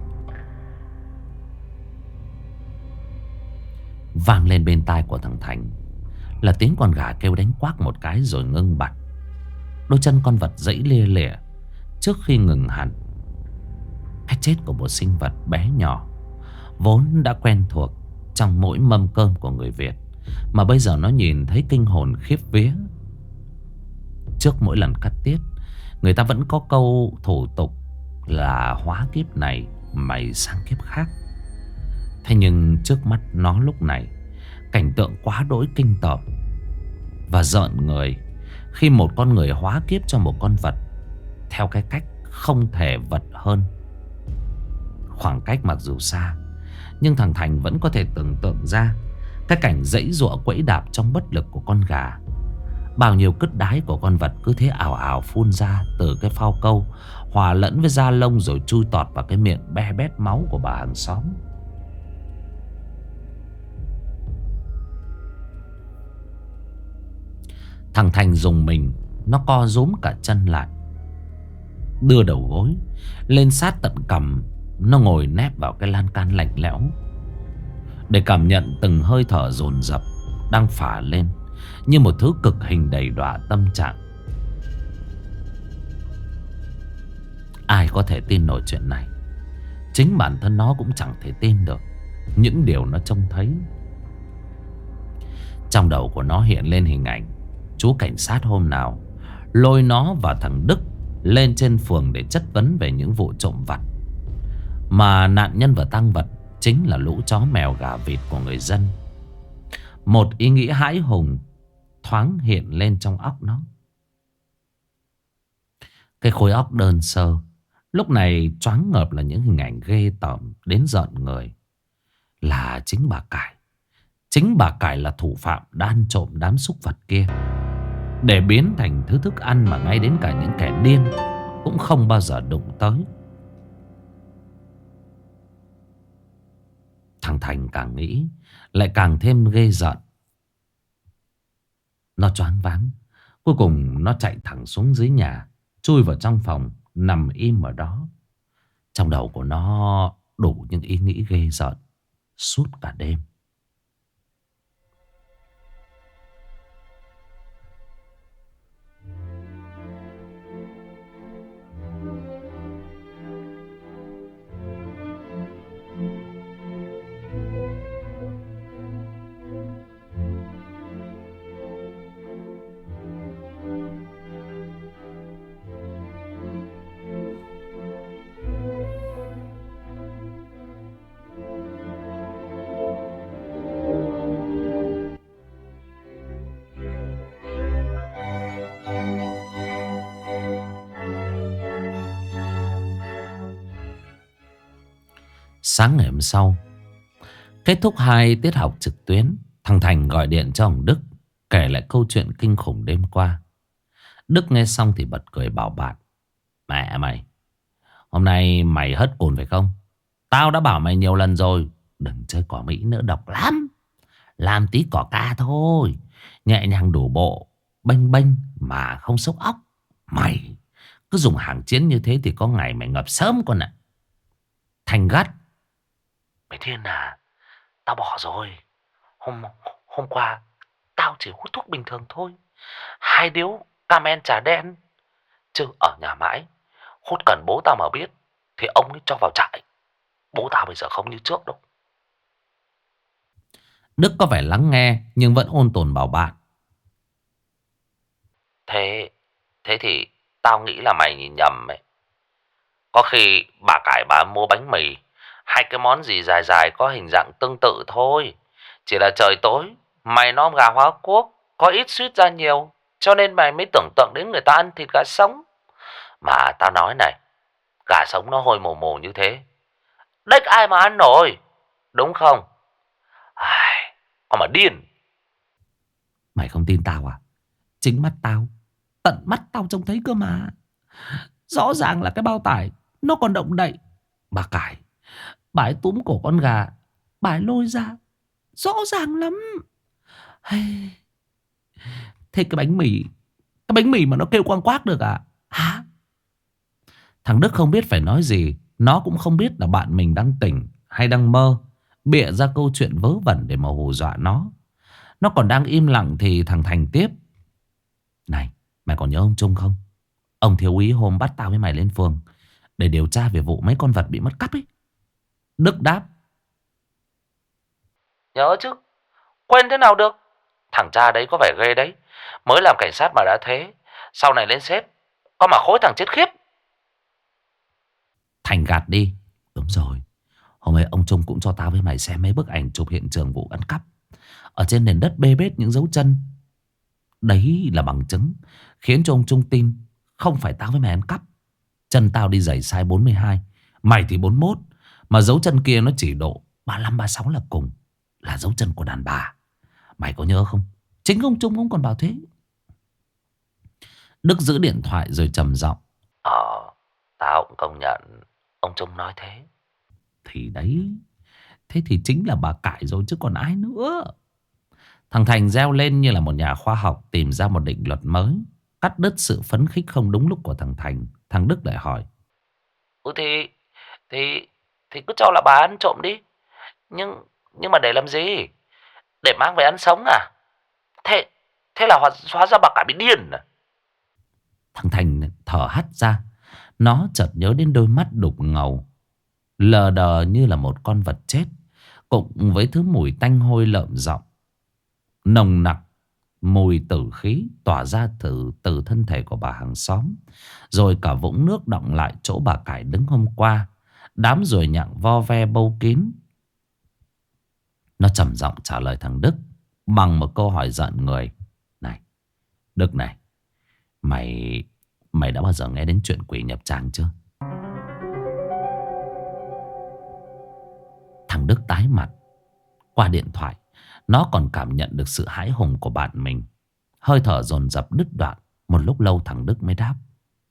Vang lên bên tai của thằng Thành là tiếng con gà kêu đánh quác một cái rồi ngưng bặt. Đôi chân con vật giãy lia lịa trước khi ngừng hẳn. Cái chết của một sinh vật bé nhỏ vốn đã quen thuộc trong mỗi mâm cơm của người Việt, mà bây giờ nó nhìn thấy kinh hồn khiếp vía. Trước mỗi lần cắt tiết, người ta vẫn có câu thủ tục là hóa kiếp này mày sang kiếp khác. Thế nhưng trước mắt nó lúc này, cảnh tượng quá đỗi kinh tởm và rợn người khi một con người hóa kiếp cho một con vật theo cái cách không thể vật hơn. Khoảng cách mặc dù xa, nhưng thằng Thành vẫn có thể tưởng tượng ra cái cảnh giãy giụa quẫy đạp trong bất lực của con gà. Bao nhiêu cứt đái của con vật cứ thế ào ào phun ra từ cái phao câu, hòa lẫn với da lông rồi chui tọt vào cái miệng be bét máu của bà hàng xóm. Thằng Thành dùng mình, nó co rúm cả chân lại, đưa đầu gối lên sát tận cằm. Nó ngồi nép vào cái lan can lạnh lẽo để cảm nhận từng hơi thở dồn dập đang phả lên như một thứ cực hình đầy đọa tâm trạng. Ai có thể tin nổi chuyện này? Chính bản thân nó cũng chẳng thể tin được những điều nó trông thấy. Trong đầu của nó hiện lên hình ảnh chú cảnh sát hôm nào lôi nó và thằng Đức lên trên phường để chất vấn về những vụ trộm vặt, mà nạn nhân và tang vật chính là lũ chó mèo gà vịt của người dân. Một ý nghĩ hãi hùng thoáng hiện lên trong óc nó. Cái khối óc đơn sơ lúc này choáng ngợp là những hình ảnh ghê tởm đến rợn người. Là chính bà Cải. Chính bà Cải là thủ phạm đã ăn trộm đám súc vật kia, để biến thành thứ thức ăn mà ngay đến cả những kẻ điên cũng không bao giờ đụng tới. Thằng Thành càng nghĩ lại càng thêm ghê rợn. Nó choáng váng. Cuối cùng nó chạy thẳng xuống dưới nhà, chui vào trong phòng, nằm im ở đó. Trong đầu của nó đủ những ý nghĩ ghê rợn suốt cả đêm. Sáng ngày hôm sau, kết thúc 2 tiết học trực tuyến, thằng Thành gọi điện cho ông Đức, kể lại câu chuyện kinh khủng đêm qua. Đức nghe xong thì bật cười bảo bạn: mẹ mày, hôm nay mày hất cồn phải không? Tao đã bảo mày nhiều lần rồi, đừng chơi cỏ Mỹ nữa, độc lắm. Làm tí cỏ ca thôi, nhẹ nhàng đủ bộ, bênh bênh mà không xúc óc. Mày cứ dùng hàng chiến như thế thì có ngày mày ngập sớm con ạ. Thành gắt: mày thiên à, tao bỏ rồi. Hôm hôm qua tao chỉ hút thuốc bình thường thôi, 2 điếu Camel trà đen. Chứ ở nhà mãi, hút cần bố tao mà biết thì ông ấy cho vào trại. Bố tao bây giờ không như trước đâu. Đức có vẻ lắng nghe nhưng vẫn ôn tồn bảo bạn: Thế thế thì tao nghĩ là mày nhìn nhầm ấy. Có khi bà cải bà mua bánh mì, 2 cái món gì dài dài có hình dạng tương tự thôi. Chỉ là trời tối, mày nom gà hóa quốc, có ít suýt ra nhiều, cho nên mày mới tưởng tượng đến người ta ăn thịt gà sống. Mà tao nói này, gà sống nó hôi mồ mồ như thế, đếch ai mà ăn nổi, đúng không? Ai, con mà điên. Mày không tin tao à? Chính mắt tao, tận mắt tao trông thấy cơ mà. Rõ ràng là cái bao tải nó còn động đậy. Bà cải, bà ấy túm cổ con gà, bà ấy lôi ra, rõ ràng lắm. Hay... Thế cái bánh mì mà nó kêu quang quác được à? Hả? Thằng Đức không biết phải nói gì. Nó cũng không biết là bạn mình đang tỉnh hay đang mơ, bịa ra câu chuyện vớ vẩn để mà hù dọa nó. Nó còn đang im lặng thì thằng Thành tiếp: này, mày còn nhớ ông Trung không? Ông thiếu úy hôm bắt tao với mày lên phường để điều tra về vụ mấy con vật bị mất cắp ấy. Đức đáp: nhớ chứ, quên thế nào được. Thằng cha đấy có vẻ ghê đấy. Mới làm cảnh sát mà đã thế, sau này lên sếp có mà khối thằng chết khiếp. Thành gạt đi: đúng rồi, hôm ấy ông Trung cũng cho tao với mày xem mấy bức ảnh chụp hiện trường vụ ăn cắp. Ở trên nền đất bê bết những dấu chân. Đấy là bằng chứng khiến cho ông Trung tin không phải tao với mày ăn cắp. Chân tao đi giày size 42, mày thì 41, mà dấu chân kia nó chỉ độ 35, 36 là cùng, là dấu chân của đàn bà. Mày có nhớ không? Chính ông Trung ông còn bảo thế. Đức giữ điện thoại rồi trầm giọng: tao cũng công nhận ông Trung nói thế. Thì đấy, thế thì chính là bà cải rồi chứ còn ai nữa. Thằng Thành reo lên như là một nhà khoa học tìm ra một định luật mới, cắt đứt sự phấn khích không đúng lúc của thằng Thành. Thằng Đức lại hỏi: thì thì thì cứ cho là bà ăn trộm đi. Nhưng mà để làm gì? Để mang về ăn sống à? Thế thế là hóa ra bà cải bị điên à? Thằng Thành thở hắt ra. Nó chợt nhớ đến đôi mắt đục ngầu, lờ đờ như là một con vật chết, cùng với thứ mùi tanh hôi lợm giọng nồng nặc, mùi tử khí tỏa ra từ thân thể của bà hàng xóm, rồi cả vũng nước đọng lại chỗ bà cải đứng hôm qua. Đám ruồi nhặng vo ve bâu kín. Nó trầm giọng trả lời thằng Đức bằng một câu hỏi giận người: này Đức này, mày đã bao giờ nghe đến chuyện quỷ nhập tràng chưa? Thằng Đức tái mặt. Qua điện thoại, nó còn cảm nhận được sự hãi hùng của bạn mình. Hơi thở dồn dập đứt đoạn. Một lúc lâu thằng Đức mới đáp: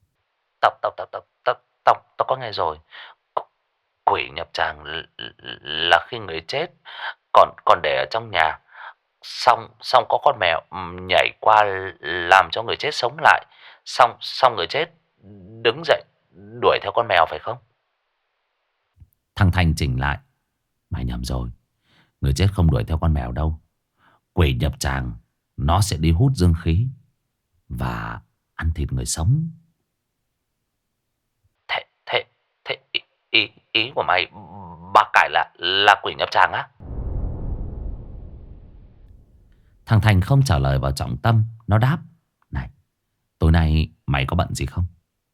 Tao có nghe rồi. Quỷ nhập tràng là khi người chết còn còn để ở trong nhà, xong có con mèo nhảy qua làm cho người chết sống lại, xong người chết đứng dậy đuổi theo con mèo, phải không? Thằng Thành chỉnh lại: mày nhầm rồi, người chết không đuổi theo con mèo đâu. Quỷ nhập tràng nó sẽ đi hút dương khí và ăn thịt người sống. Thế ý của mày, bà cải là quỷ nhập tràng á? Thằng Thành không trả lời vào trọng tâm. Nó đáp: này, tối nay mày có bận gì không?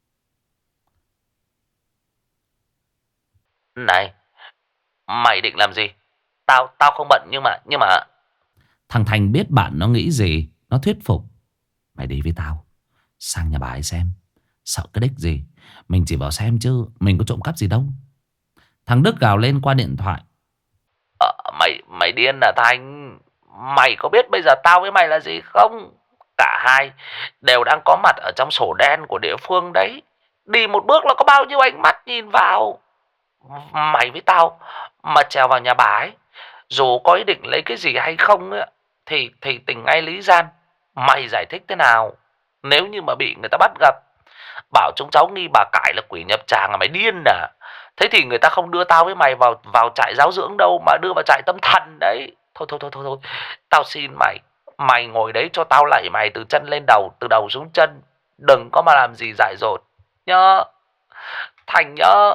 Này, mày định làm gì? Tao không bận, nhưng mà thằng Thành biết bạn nó nghĩ gì. Nó thuyết phục: mày đi với tao sang nhà bà ấy xem. Sợ cái đích gì, mình chỉ vào xem chứ mình có trộm cắp gì đâu. Thằng Đức gào lên qua điện thoại. Mày điên à Thành? Mày có biết bây giờ tao với mày là gì không? Cả hai đều đang có mặt ở trong sổ đen của địa phương đấy. Đi một bước là có bao nhiêu ánh mắt nhìn vào. Mày với tao mà trèo vào nhà bà ấy, dù có ý định lấy cái gì hay không ấy, thì tình ngay lý gian. Mày giải thích thế nào? Nếu như mà bị người ta bắt gặp, bảo chúng cháu nghi bà Cải là quỷ nhập tràng, là mày điên à? Thế thì người ta không đưa tao với mày vào trại giáo dưỡng đâu, mà đưa vào trại tâm thần đấy. Thôi, tao xin mày, mày ngồi đấy cho tao lạy mày từ chân lên đầu, từ đầu xuống chân, đừng có mà làm gì dại dột nhớ, Thành nhớ.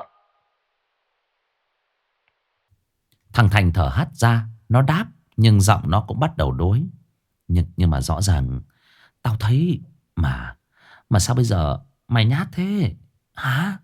Thằng Thành thở hắt ra. Nó đáp, nhưng giọng nó cũng bắt đầu đối. Nhưng mà rõ ràng tao thấy mà sao bây giờ mày nhát thế hả?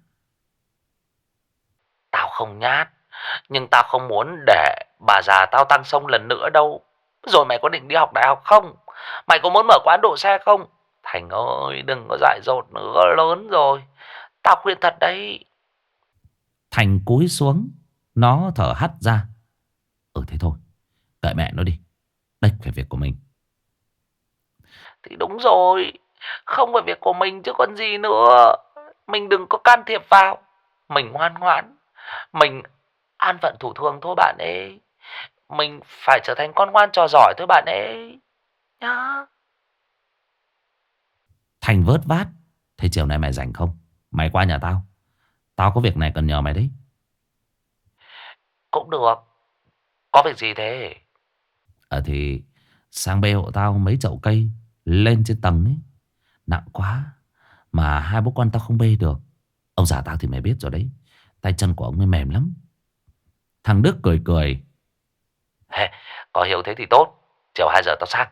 Tao không nhát, nhưng tao không muốn để bà già tao tăng sông lần nữa đâu. Rồi mày có định đi học đại học không? Mày có muốn mở quán độ xe không? Thành ơi, đừng có dại dột nữa, lớn rồi. Tao khuyên thật đấy. Thành cúi xuống. Nó thở hắt ra. Thế thôi, kệ mẹ nó đi. Đây phải việc của mình. Thì đúng rồi, không phải việc của mình chứ còn gì nữa. Mình đừng có can thiệp vào. Mình ngoan ngoãn, mình an phận thủ thường thôi bạn ấy. Mình phải trở thành con ngoan trò giỏi thôi bạn ấy nhá. Thành vớt vát. Thế chiều nay mày rảnh không? Mày qua nhà tao. Tao có việc này cần nhờ mày đấy. Cũng được. Có việc gì thế? Thì sang bê hộ tao mấy chậu cây lên trên tầng ấy. Nặng quá mà hai bố con tao không bê được. Ông già tao thì mày biết rồi đấy, tay chân của ông ấy mềm lắm. Thằng Đức cười cười. Có hiểu thế thì tốt. Chiều 2 giờ tao sang.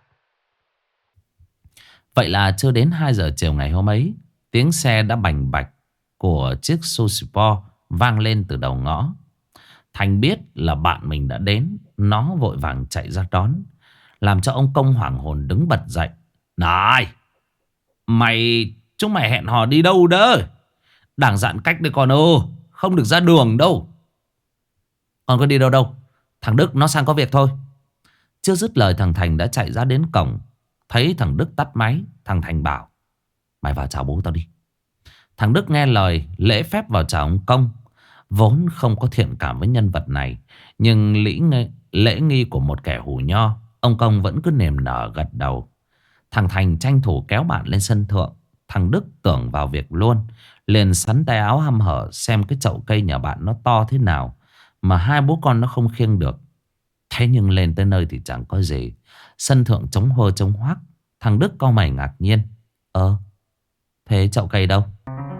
Vậy là chưa đến 2 giờ chiều ngày hôm ấy, tiếng xe đã bành bạch của chiếc Su Sport vang lên từ đầu ngõ. Thành biết là bạn mình đã đến. Nó vội vàng chạy ra đón, làm cho ông Công hoảng hồn đứng bật dậy. Này, chúng mày hẹn hò đi đâu đó? Đảng giãn cách đấy con ơi, không được ra đường đâu. Còn có đi đâu đâu, thằng Đức nó sang có việc thôi. Chưa dứt lời thằng Thành đã chạy ra đến cổng. Thấy thằng Đức tắt máy, thằng Thành bảo: mày vào chào bố tao đi. Thằng Đức nghe lời lễ phép vào chào ông Công. Vốn không có thiện cảm với nhân vật này, nhưng lễ nghi của một kẻ hủ nho, ông Công vẫn cứ niềm nở gật đầu. Thằng Thành tranh thủ kéo bạn lên sân thượng. Thằng Đức tưởng vào việc luôn, liền sắn tay áo hăm hở xem cái chậu cây nhà bạn nó to thế nào mà hai bố con nó không khiêng được. Thế nhưng lên tới nơi thì chẳng có gì. Sân thượng trống hơ trống hoác. Thằng Đức cau mày ngạc nhiên. Thế chậu cây đâu?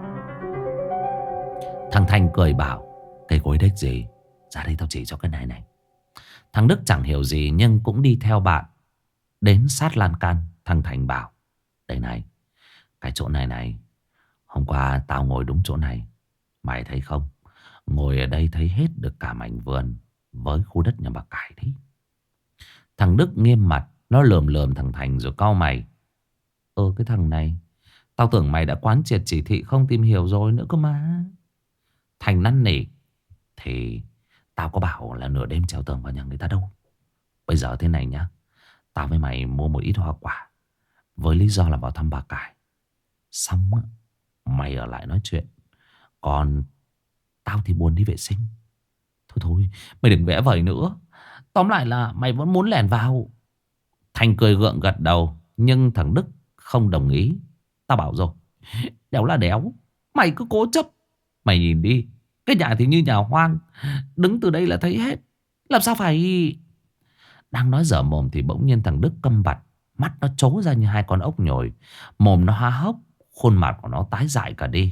Thằng Thành cười bảo: cây cối đếch gì, ra đây tao chỉ cho cái này này. Thằng Đức chẳng hiểu gì nhưng cũng đi theo bạn. Đến sát lan can, thằng Thành bảo: đây này, cái chỗ này này, hôm qua tao ngồi đúng chỗ này, mày thấy không? Ngồi ở đây thấy hết được cả mảnh vườn với khu đất nhà bà Cải đấy. Thằng Đức nghiêm mặt. Nó lườm lườm thằng Thành rồi cau mày. Cái thằng này, tao tưởng mày đã quán triệt chỉ thị không tìm hiểu rồi nữa cơ mà. Thành năn nỉ: thì tao có bảo là nửa đêm trèo tường vào nhà người ta đâu. Bây giờ thế này nhá, tao với mày mua một ít hoa quả với lý do là vào thăm bà Cải. Xong á, mày ở lại nói chuyện, còn tao thì buồn đi vệ sinh. Thôi, mày đừng vẽ vời nữa. Tóm lại là mày vẫn muốn lẻn vào. Thành cười gượng gật đầu, nhưng thằng Đức không đồng ý. Tao bảo rồi, đéo là đéo, mày cứ cố chấp. Mày nhìn đi, cái nhà thì như nhà hoang, đứng từ đây là thấy hết, làm sao phải. Đang nói dở mồm thì bỗng nhiên thằng Đức câm bặt. Mắt nó trố ra như hai con ốc nhồi, mồm nó há hốc, khuôn mặt của nó tái dại cả đi.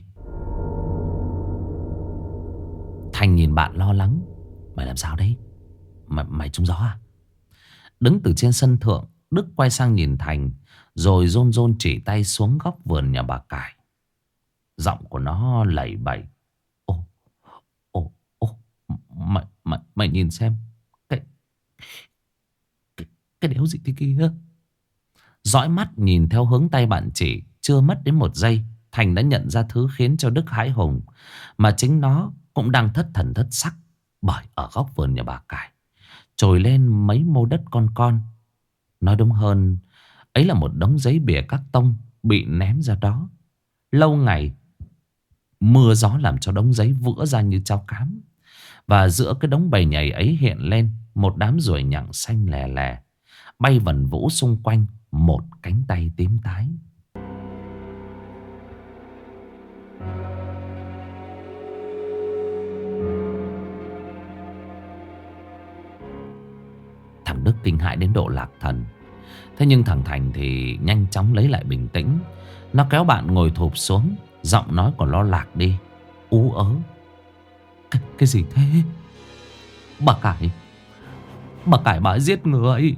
Thành nhìn bạn lo lắng. Mày làm sao đấy? Mày trúng gió à? Đứng từ trên sân thượng, Đức quay sang nhìn Thành, rồi rôn rôn chỉ tay xuống góc vườn nhà bà Cải. Giọng của nó lẩy bẩy. Ồ, mày nhìn xem, cái đéo gì thế kia. Dõi mắt nhìn theo hướng tay bạn chỉ, chưa mất đến một giây, Thành đã nhận ra thứ khiến cho Đức hãi hùng, mà chính nó cũng đang thất thần thất sắc. Bởi ở góc vườn nhà bà Cải trồi lên mấy mô đất con. Nói đúng hơn, ấy là một đống giấy bìa các tông bị ném ra đó. Lâu ngày mưa gió làm cho đống giấy vữa ra như chao cám. Và giữa cái đống bầy nhầy ấy hiện lên một đám ruồi nhặng xanh lè lè, bay vần vũ xung quanh một cánh tay tím tái. Thằng Đức kinh hãi đến độ lạc thần. Thế nhưng thằng Thành thì nhanh chóng lấy lại bình tĩnh. Nó kéo bạn ngồi thụp xuống, giọng nói còn lo lạc đi, ú ớ. Cái gì thế? Bà Cải bà ấy giết người.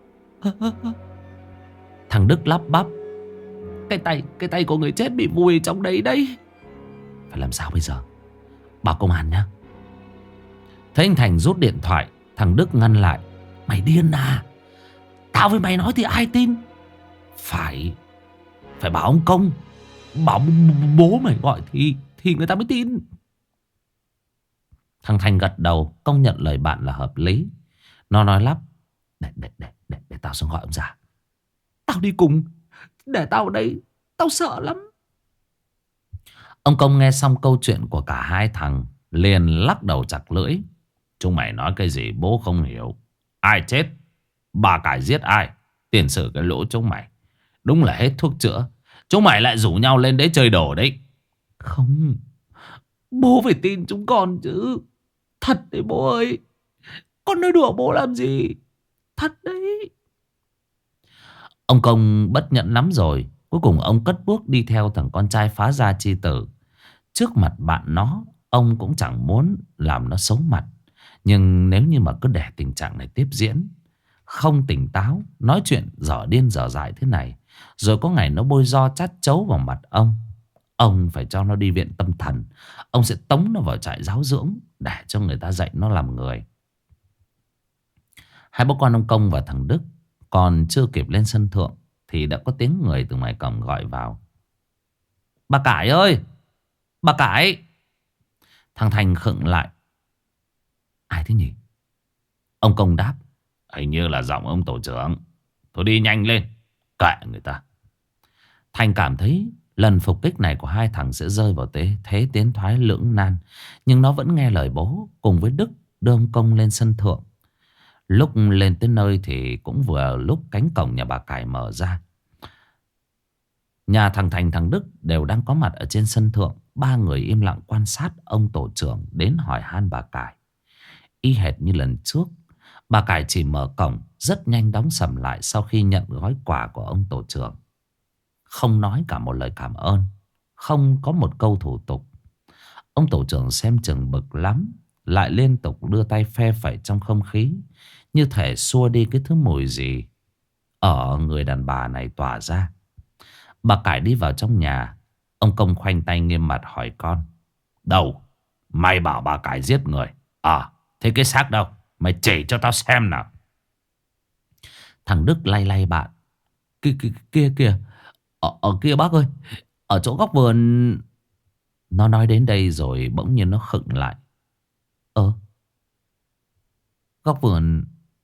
Thằng Đức lắp bắp. Cái tay của người chết bị vùi trong đấy đấy. Phải làm sao bây giờ? Báo công an nhá. Thấy anh Thành rút điện thoại, thằng Đức ngăn lại. Mày điên à? Tao với mày nói thì ai tin? Phải bảo ông Công, bảo bố mày gọi thì người ta mới tin. Thằng Thành gật đầu công nhận lời bạn là hợp lý. Nó nói lắp. Để tao xuống gọi ông già. Tao đi cùng. Để tao ở đây, tao sợ lắm. Ông Công nghe xong câu chuyện của cả hai thằng liền lắc đầu chặt lưỡi. Chúng mày nói cái gì bố không hiểu. Ai chết, bà Cải giết ai, tiền sử cái lỗ chúng mày. Đúng là hết thuốc chữa. Chúng mày lại rủ nhau lên đấy chơi đổ đấy. Không, bố phải tin chúng con chứ. Thật đấy bố ơi. Con nói đùa bố làm gì. Thật đấy. Ông Công bất nhẫn lắm rồi. Cuối cùng ông cất bước đi theo thằng con trai phá gia chi tử. Trước mặt bạn nó, ông cũng chẳng muốn làm nó xấu mặt. Nhưng nếu như mà cứ để tình trạng này tiếp diễn, không tỉnh táo, nói chuyện dở điên dở dại thế này, rồi có ngày nó bôi ro chát chấu vào mặt ông phải cho nó đi viện tâm thần. Ông sẽ tống nó vào trại giáo dưỡng để cho người ta dạy nó làm người. Hai bố con ông Công và thằng Đức còn chưa kịp lên sân thượng thì đã có tiếng người từ ngoài cổng gọi vào. Bà Cải ơi! Bà Cải! Thằng Thành khựng lại. Ai thế nhỉ? Ông Công đáp. Hình như là giọng ông tổ trưởng. Thôi đi nhanh lên, kệ người ta. Thành cảm thấy lần phục kích này của hai thằng sẽ rơi vào thế tiến thoái lưỡng nan. Nhưng nó vẫn nghe lời bố, cùng với Đức đưa ông Công lên sân thượng. Lúc lên tới nơi thì cũng vừa lúc cánh cổng nhà bà Cải mở ra. Nhà thằng Thành, thằng Đức đều đang có mặt ở trên sân thượng. Ba người im lặng quan sát ông tổ trưởng đến hỏi han bà Cải. Y hệt như lần trước, bà Cải chỉ mở cổng, rất nhanh đóng sầm lại sau khi nhận gói quà của ông tổ trưởng. Không nói cả một lời cảm ơn, không có một câu thủ tục. Ông tổ trưởng xem chừng bực lắm, lại liên tục đưa tay phe phẩy trong không khí, như thể xua đi cái thứ mùi gì ở người đàn bà này tỏa ra. Bà Cải đi vào trong nhà. Ông Công khoanh tay nghiêm mặt hỏi con. Đâu? Mày bảo bà Cải giết người. À, thế cái xác đâu? Mày chỉ cho tao xem nào. Thằng Đức lay lay bạn. Kia kìa. Ở kia bác ơi. Ở chỗ góc vườn. Nó nói đến đây rồi bỗng nhiên nó khựng lại. Góc vườn.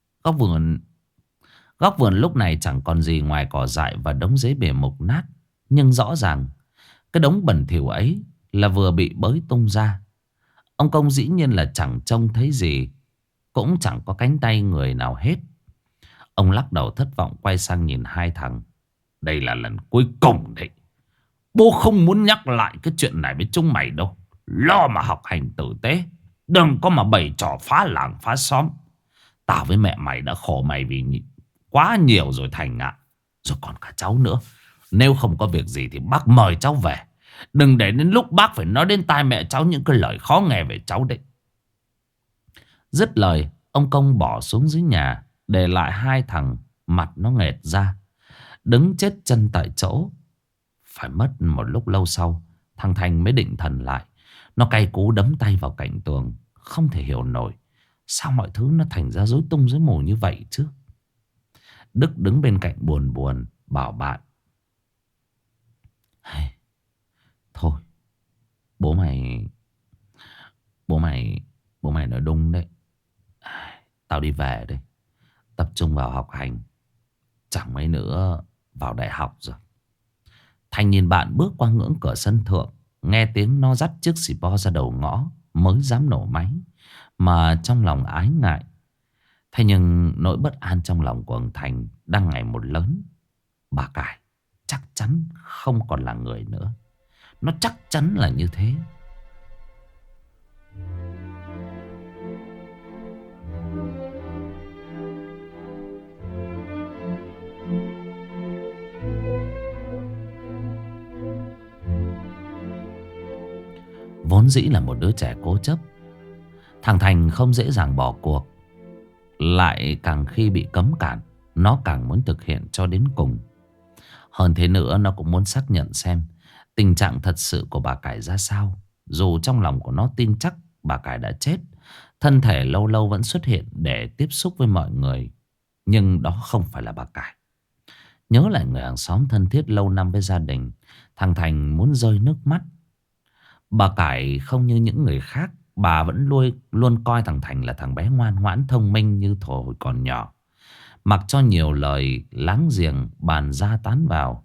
Góc vườn lúc này chẳng còn gì ngoài cỏ dại và đống giấy bìa mục nát. Nhưng rõ ràng cái đống bẩn thỉu ấy là vừa bị bới tung ra. Ông Công dĩ nhiên là chẳng trông thấy gì, cũng chẳng có cánh tay người nào hết. Ông lắc đầu thất vọng quay sang nhìn hai thằng. Đây là lần cuối cùng đấy. Bố không muốn nhắc lại cái chuyện này với chúng mày đâu. Lo mà học hành tử tế, đừng có mà bày trò phá làng phá xóm. Tao với mẹ mày đã khổ mày vì quá nhiều rồi Thành ạ. Rồi còn cả cháu nữa. Nếu không có việc gì thì bác mời cháu về. Đừng để đến lúc bác phải nói đến tai mẹ cháu những cái lời khó nghe về cháu đấy. Dứt lời, ông Công bỏ xuống dưới nhà, để lại hai thằng mặt nó nghệt ra, đứng chết chân tại chỗ. Phải mất một lúc lâu sau, thằng Thành mới định thần lại. Nó cay cú đấm tay vào cạnh tường, không thể hiểu nổi sao mọi thứ nó thành ra rối tung rối mù như vậy chứ. Đức đứng bên cạnh buồn buồn bảo bạn. Thôi, bố Bố mày nói đúng đấy. Tao đi về đây, tập trung vào học hành. Chẳng mấy nữa vào đại học rồi. Thanh niên bạn bước qua ngưỡng cửa sân thượng, nghe tiếng nó dắt chiếc xì po ra đầu ngõ, mới dám nổ máy. Mà trong lòng ái ngại. Thế nhưng nỗi bất an trong lòng của ông Thành đang ngày một lớn. Bà Cải chắc chắn không còn là người nữa. Nó chắc chắn là như thế. Vốn dĩ là một đứa trẻ cố chấp, thằng Thành không dễ dàng bỏ cuộc. Lại càng khi bị cấm cản, nó càng muốn thực hiện cho đến cùng. Hơn thế nữa, nó cũng muốn xác nhận xem tình trạng thật sự của bà Cải ra sao. Dù trong lòng của nó tin chắc bà Cải đã chết, thân thể lâu lâu vẫn xuất hiện để tiếp xúc với mọi người, nhưng đó không phải là bà Cải. Nhớ lại người hàng xóm thân thiết lâu năm với gia đình, thằng Thành muốn rơi nước mắt. Bà Cải không như những người khác. Bà vẫn luôn coi thằng Thành là thằng bé ngoan ngoãn thông minh như thuở hồi còn nhỏ. Mặc cho nhiều lời láng giềng bàn ra tán vào,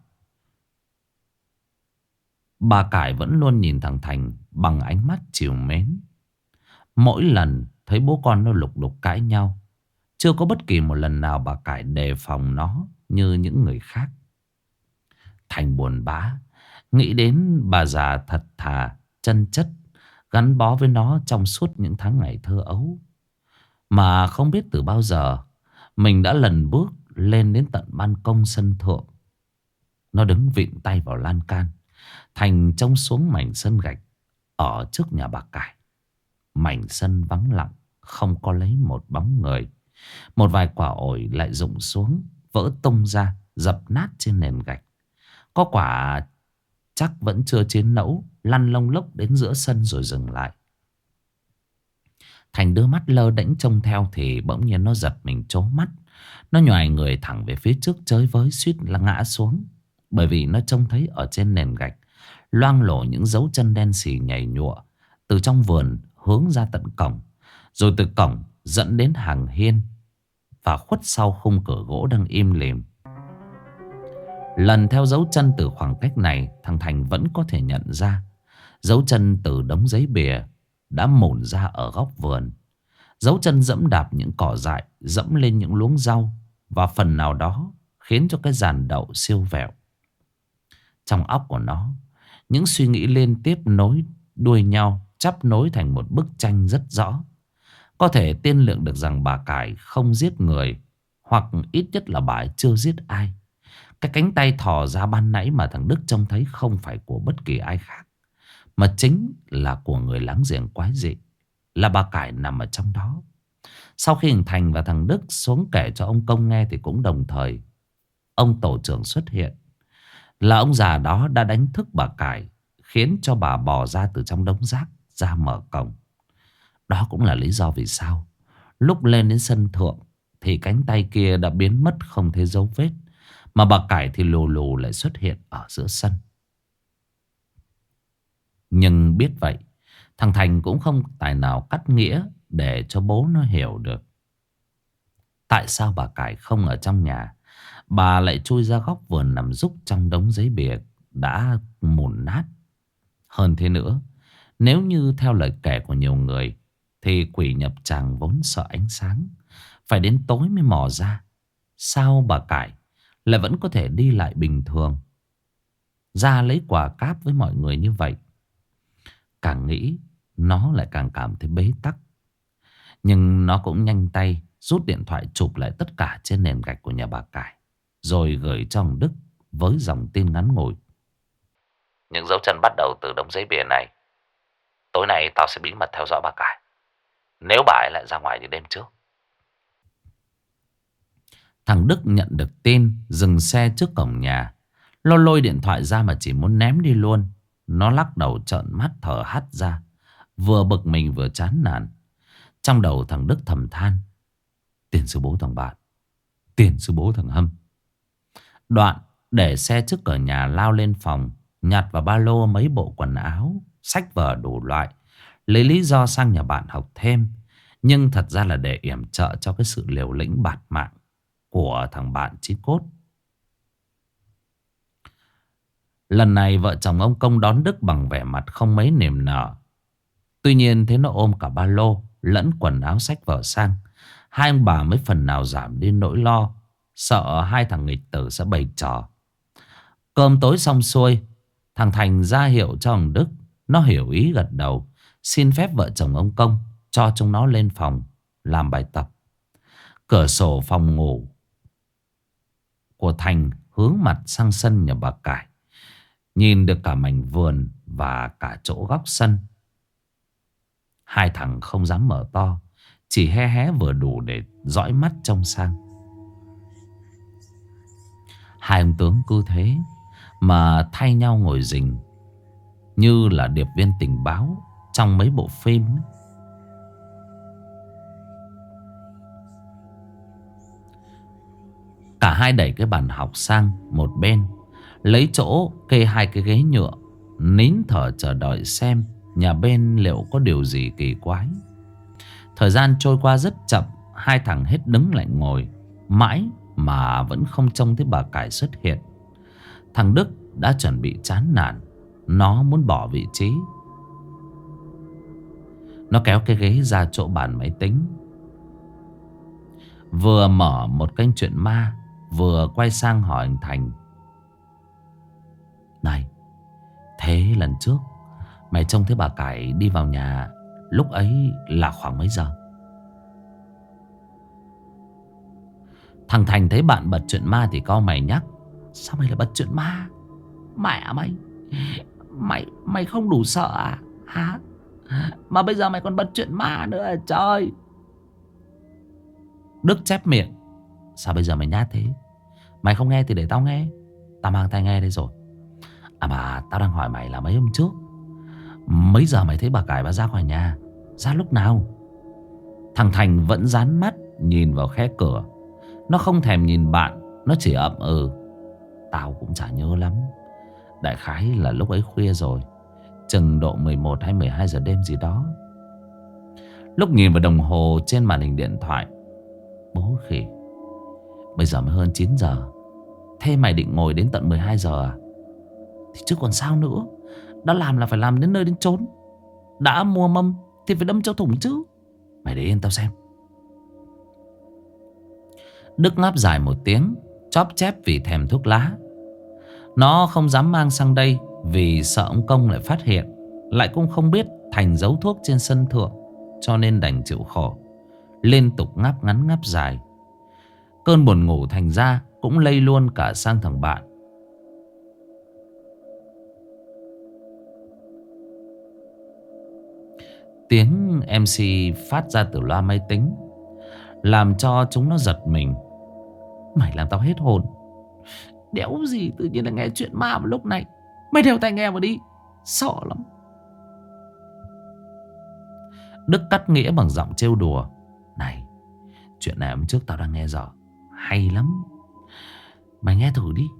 bà Cải vẫn luôn nhìn thằng Thành bằng ánh mắt trìu mến. Mỗi lần thấy bố con nó lục đục cãi nhau, chưa có bất kỳ một lần nào bà Cải đề phòng nó như những người khác. Thành buồn bã, nghĩ đến bà già thật thà, chân chất, gắn bó với nó trong suốt những tháng ngày thơ ấu. Mà không biết từ bao giờ mình đã lần bước lên đến tận ban công sân thượng. Nó đứng vịn tay vào lan can, Thành trông xuống mảnh sân gạch ở trước nhà bà Cải. Mảnh sân vắng lặng, không có lấy một bóng người. Một vài quả ổi lại rụng xuống, vỡ tung ra, dập nát trên nền gạch. Có quả chắc vẫn chưa chín nẫu, lăn lông lốc đến giữa sân rồi dừng lại. Thành đưa mắt lơ đễnh trông theo thì bỗng nhiên nó giật mình trố mắt. Nó nhoài người thẳng về phía trước, chới với suýt là ngã xuống. Bởi vì nó trông thấy ở trên nền gạch loang lổ những dấu chân đen xì nhảy nhụa từ trong vườn hướng ra tận cổng, rồi từ cổng dẫn đến hàng hiên và khuất sau khung cửa gỗ đang im lìm. Lần theo dấu chân từ khoảng cách này, thằng Thành vẫn có thể nhận ra dấu chân từ đống giấy bìa đã mồn ra ở góc vườn. Dấu chân dẫm đạp những cỏ dại, dẫm lên những luống rau, và phần nào đó khiến cho cái giàn đậu siêu vẹo. Trong óc của nó, những suy nghĩ liên tiếp nối đuôi nhau, chắp nối thành một bức tranh rất rõ. Có thể tiên lượng được rằng bà Cải không giết người, hoặc ít nhất là bà ấy chưa giết ai. Cái cánh tay thò ra ban nãy mà thằng Đức trông thấy không phải của bất kỳ ai khác, mà chính là của người láng giềng quái dị. Là bà Cải nằm ở trong đó. Sau khi thằng Thành và thằng Đức xuống kể cho ông Công nghe thì cũng đồng thời ông tổ trưởng xuất hiện. Là ông già đó đã đánh thức bà Cải, khiến cho bà bò ra từ trong đống rác ra mở cổng. Đó cũng là lý do vì sao lúc lên đến sân thượng thì cánh tay kia đã biến mất không thấy dấu vết, mà bà Cải thì lù lù lại xuất hiện ở giữa sân. Nhưng biết vậy, thằng Thành cũng không tài nào cắt nghĩa để cho bố nó hiểu được tại sao bà Cải không ở trong nhà. Bà lại chui ra góc vườn nằm rúc trong đống giấy bìa đã mùn nát. Hơn thế nữa, nếu như theo lời kể của nhiều người thì quỷ nhập tràng vốn sợ ánh sáng, phải đến tối mới mò ra. Sao bà Cải lại vẫn có thể đi lại bình thường, ra lấy quà cáp với mọi người như vậy? Càng nghĩ nó lại càng cảm thấy bế tắc. Nhưng nó cũng nhanh tay rút điện thoại chụp lại tất cả trên nền gạch của nhà bà Cải, rồi gửi cho ông Đức với dòng tin ngắn ngủi: Những dấu chân bắt đầu từ đống giấy bìa này. Tối nay tao sẽ bí mật theo dõi bà Cải, nếu bà ấy lại ra ngoài như đêm trước. Thằng Đức nhận được tin, dừng xe trước cổng nhà. Nó lôi điện thoại ra mà chỉ muốn ném đi luôn. Nó lắc đầu trợn mắt thở hắt ra, vừa bực mình vừa chán nản. Trong đầu thằng Đức thầm than: tiền sư bố thằng Bạn, tiền sư bố thằng Hâm. Đoạn để xe trước cửa nhà lao lên phòng, nhặt vào ba lô mấy bộ quần áo, xách vở đủ loại, lấy lý do sang nhà bạn học thêm, nhưng thật ra là để yểm trợ cho cái sự liều lĩnh bạt mạng của thằng bạn chí cốt. Lần này vợ chồng ông Công đón Đức bằng vẻ mặt không mấy niềm nở. Tuy nhiên thế nó ôm cả ba lô lẫn quần áo sách vở sang, hai ông bà mới phần nào giảm đi nỗi lo sợ hai thằng nghịch tử sẽ bày trò. Cơm tối xong xuôi, thằng Thành ra hiệu cho thằng Đức. Nó hiểu ý gật đầu, xin phép vợ chồng ông Công cho chúng nó lên phòng làm bài tập. Cửa sổ phòng ngủ của Thành hướng mặt sang sân nhà bà Cải, nhìn được cả mảnh vườn và cả chỗ góc sân. Hai thằng không dám mở to, chỉ hé hé vừa đủ để dõi mắt trông sang. Hai ông tướng cứ thế mà thay nhau ngồi rình, như là điệp viên tình báo trong mấy bộ phim ấy. Cả hai đẩy cái bàn học sang một bên, lấy chỗ kê hai cái ghế nhựa, nín thở chờ đợi xem nhà bên liệu có điều gì kỳ quái. Thời gian trôi qua rất chậm. Hai thằng hết đứng lại ngồi mãi mà vẫn không trông thấy bà Cải xuất hiện. Thằng Đức đã chuẩn bị chán nản, nó muốn bỏ vị trí. Nó kéo cái ghế ra chỗ bàn máy tính, vừa mở một kênh truyện ma, vừa quay sang hỏi anh Thành: "Này, thế lần trước mày trông thấy bà Cải đi vào nhà lúc ấy là khoảng mấy giờ?" Thằng Thành thấy bạn bật chuyện ma thì cau mày nhắc: "Sao mày lại bật chuyện ma? Mẹ mày không đủ sợ à? Hả? Mà bây giờ mày còn bật chuyện ma nữa à trời?" Đức chép miệng: "Sao bây giờ mày nhát thế? Mày không nghe thì để tao nghe. Tao mang tai nghe đây rồi. À mà tao đang hỏi mày là mấy hôm trước, mấy giờ mày thấy bà Cải bà ra khỏi nhà? Ra lúc nào?" Thằng Thành vẫn dán mắt nhìn vào khe cửa. Nó không thèm nhìn bạn, nó chỉ ậm ừ: "Tao cũng chả nhớ lắm. Đại khái là lúc ấy khuya rồi, chừng độ 11 hay 12 giờ đêm gì đó." Lúc nhìn vào đồng hồ trên màn hình điện thoại: "Bố khỉ, bây giờ mới hơn 9 giờ. Thế mày định ngồi đến tận 12 giờ à? Thì chứ còn sao nữa. Đã làm là phải làm đến nơi đến chốn. Đã mua mâm thì phải đâm cho thủng chứ. Mày để yên tao xem." Đức ngáp dài một tiếng, chóp chép vì thèm thuốc lá. Nó không dám mang sang đây vì sợ ông Công lại phát hiện, lại cũng không biết Thành giấu thuốc trên sân thượng, cho nên đành chịu khổ, liên tục ngáp ngắn ngáp dài. Cơn buồn ngủ thành ra cũng lây luôn cả sang thằng bạn. Tiếng MC phát ra từ loa máy tính làm cho chúng nó giật mình. "Mày làm tao hết hồn. Đéo gì tự nhiên là nghe chuyện ma vào lúc này. Mày đeo tai nghe vào đi, sợ lắm." Đức cắt nghĩa bằng giọng trêu đùa: "Này, chuyện này hôm trước tao đang nghe rồi, hay lắm. Mày nghe thử đi."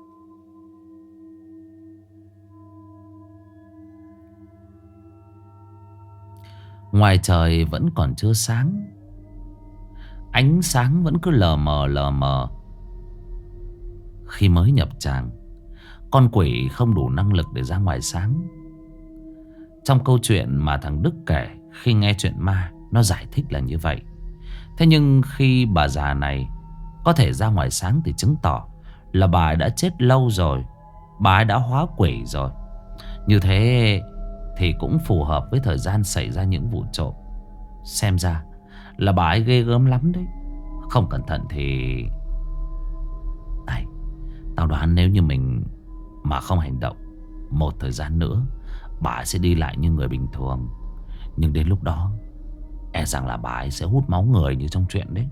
Ngoài trời vẫn còn chưa sáng, ánh sáng vẫn cứ lờ mờ lờ mờ. Khi mới nhập tràng, con quỷ không đủ năng lực để ra ngoài sáng. Trong câu chuyện mà thằng Đức kể khi nghe chuyện ma, nó giải thích là như vậy. Thế nhưng khi bà già này có thể ra ngoài sáng thì chứng tỏ là bà ấy đã chết lâu rồi, bà ấy đã hóa quỷ rồi. Như thế thì cũng phù hợp với thời gian xảy ra những vụ trộm. Xem ra là bà ấy ghê gớm lắm đấy. Không cẩn thận thì... Này, tao đoán nếu như mình mà không hành động, một thời gian nữa bà ấy sẽ đi lại như người bình thường. Nhưng đến lúc đó e rằng là bà ấy sẽ hút máu người như trong chuyện đấy.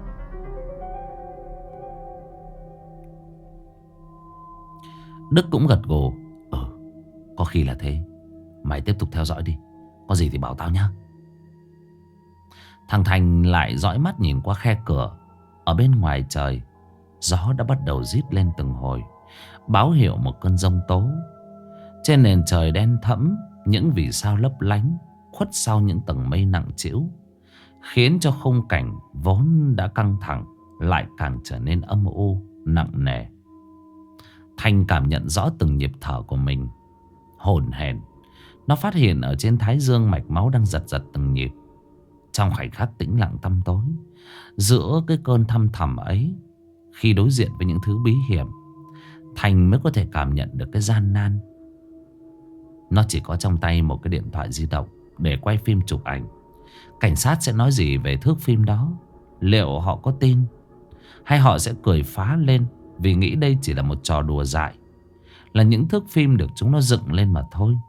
Đức cũng gật gù: có khi là thế. Mày tiếp tục theo dõi đi, có gì thì bảo tao nhá. Thằng Thành lại dõi mắt nhìn qua khe cửa. Ở bên ngoài trời, gió đã bắt đầu rít lên từng hồi, báo hiệu một cơn giông tố. Trên nền trời đen thẫm, những vì sao lấp lánh khuất sau những tầng mây nặng trĩu, khiến cho khung cảnh vốn đã căng thẳng lại càng trở nên âm u, nặng nề. Thành cảm nhận rõ từng nhịp thở của mình, hổn hển. Nó phát hiện ở trên thái dương mạch máu đang giật giật từng nhịp. Trong khoảnh khắc tĩnh lặng tăm tối, giữa cái cơn thăm thẳm ấy, khi đối diện với những thứ bí hiểm, Thành mới có thể cảm nhận được cái gian nan. Nó chỉ có trong tay một cái điện thoại di động để quay phim chụp ảnh. Cảnh sát sẽ nói gì về thước phim đó? Liệu họ có tin, hay họ sẽ cười phá lên vì nghĩ đây chỉ là một trò đùa dại, là những thước phim được chúng nó dựng lên mà thôi?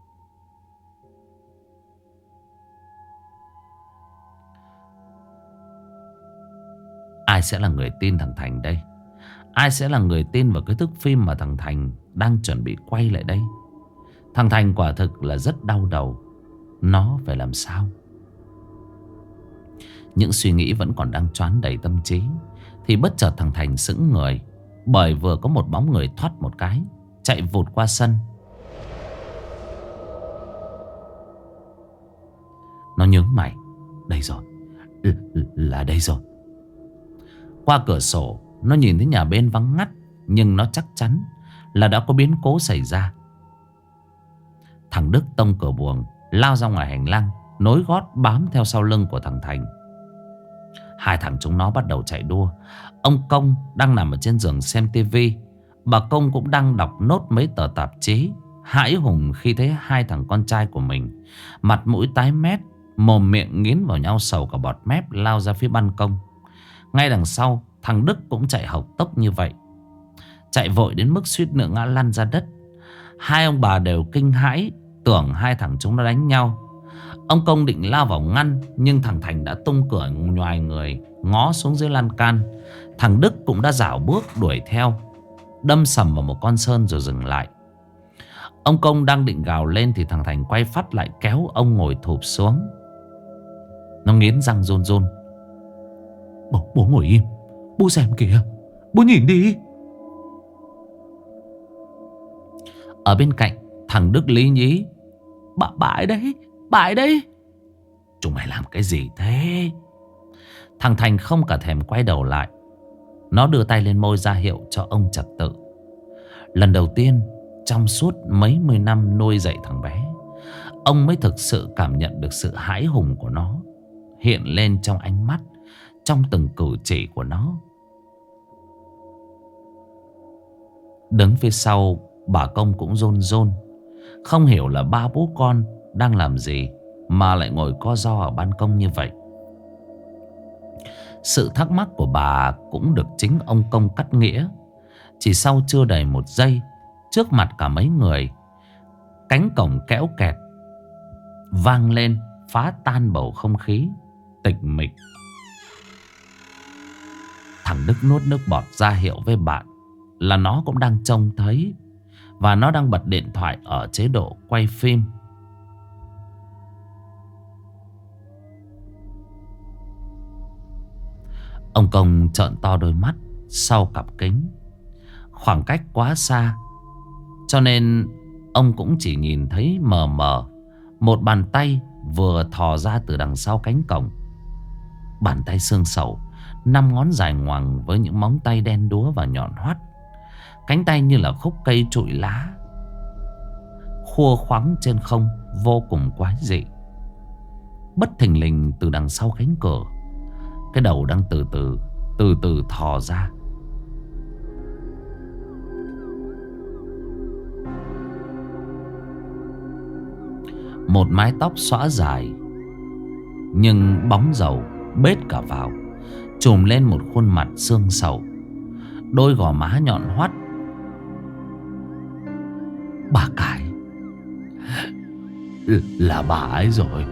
Ai sẽ là người tin thằng Thành đây? Ai sẽ là người tin vào cái thước phim mà thằng Thành đang chuẩn bị quay lại đây? Thằng Thành quả thực là rất đau đầu. Nó phải làm sao? Những suy nghĩ vẫn còn đang choán đầy tâm trí, thì bất chợt thằng Thành sững người, bởi vừa có một bóng người thoát một cái, chạy vụt qua sân. Nó nhướng mày. Đây rồi, là đây rồi. Qua cửa sổ, nó nhìn thấy nhà bên vắng ngắt, nhưng nó chắc chắn là đã có biến cố xảy ra. Thằng Đức tông cửa buồng, lao ra ngoài hành lang, nối gót bám theo sau lưng của thằng Thành. Hai thằng chúng nó bắt đầu chạy đua. Ông Công đang nằm ở trên giường xem tivi. Bà Công cũng đang đọc nốt mấy tờ tạp chí, hãi hùng khi thấy hai thằng con trai của mình, mặt mũi tái mét, mồm miệng nghiến vào nhau sầu cả bọt mép, lao ra phía ban công. Ngay đằng sau, thằng Đức cũng chạy hộc tốc như vậy, chạy vội đến mức suýt nữa ngã lăn ra đất. Hai ông bà đều kinh hãi, tưởng hai thằng chúng nó đánh nhau. Ông Công định lao vào ngăn, nhưng thằng Thành đã tung cửa nhoài người, ngó xuống dưới lan can. Thằng Đức cũng đã rảo bước đuổi theo, đâm sầm vào một con sơn rồi dừng lại. Ông Công đang định gào lên thì thằng Thành quay phát lại kéo ông ngồi thụp xuống. Nó nghiến răng run run. Bố ngồi im, bố xem kìa, bố nhìn đi. Ở bên cạnh, thằng Đức lý nhí. Bà ấy đấy, bà ấy đấy. Chúng mày làm cái gì thế? Thằng Thành không cả thèm quay đầu lại. Nó đưa tay lên môi ra hiệu cho ông trật tự. Lần đầu tiên trong suốt mấy mươi năm nuôi dạy thằng bé, ông mới thực sự cảm nhận được sự hãi hùng của nó hiện lên trong ánh mắt, trong từng cử chỉ của nó. Đứng phía sau, bà Công cũng run run, không hiểu là ba bố con đang làm gì mà lại ngồi co ro ở ban công như vậy. Sự thắc mắc của bà cũng được chính ông Công cắt nghĩa. Chỉ sau chưa đầy một giây, trước mặt cả mấy người, cánh cổng kéo kẹt vang lên, phá tan bầu không khí tịch mịch. Thằng Đức nuốt nước bọt ra hiệu với bạn là nó cũng đang trông thấy, và nó đang bật điện thoại ở chế độ quay phim. Ông Công trợn to đôi mắt sau cặp kính. Khoảng cách quá xa, cho nên ông cũng chỉ nhìn thấy mờ mờ một bàn tay vừa thò ra từ đằng sau cánh cổng. Bàn tay xương sầu, 5 ngón dài ngoằng với những móng tay đen đúa và nhọn hoắt. Cánh tay như là khúc cây trụi lá, khua khoắng trên không, vô cùng quái dị. Bất thình lình từ đằng sau cánh cửa, cái đầu đang từ từ thò ra. Một mái tóc xõa dài, nhưng bóng dầu bết cả vào, trùm lên một khuôn mặt xương sầu, đôi gò má nhọn hoắt. Bà Cải, là bà ấy rồi.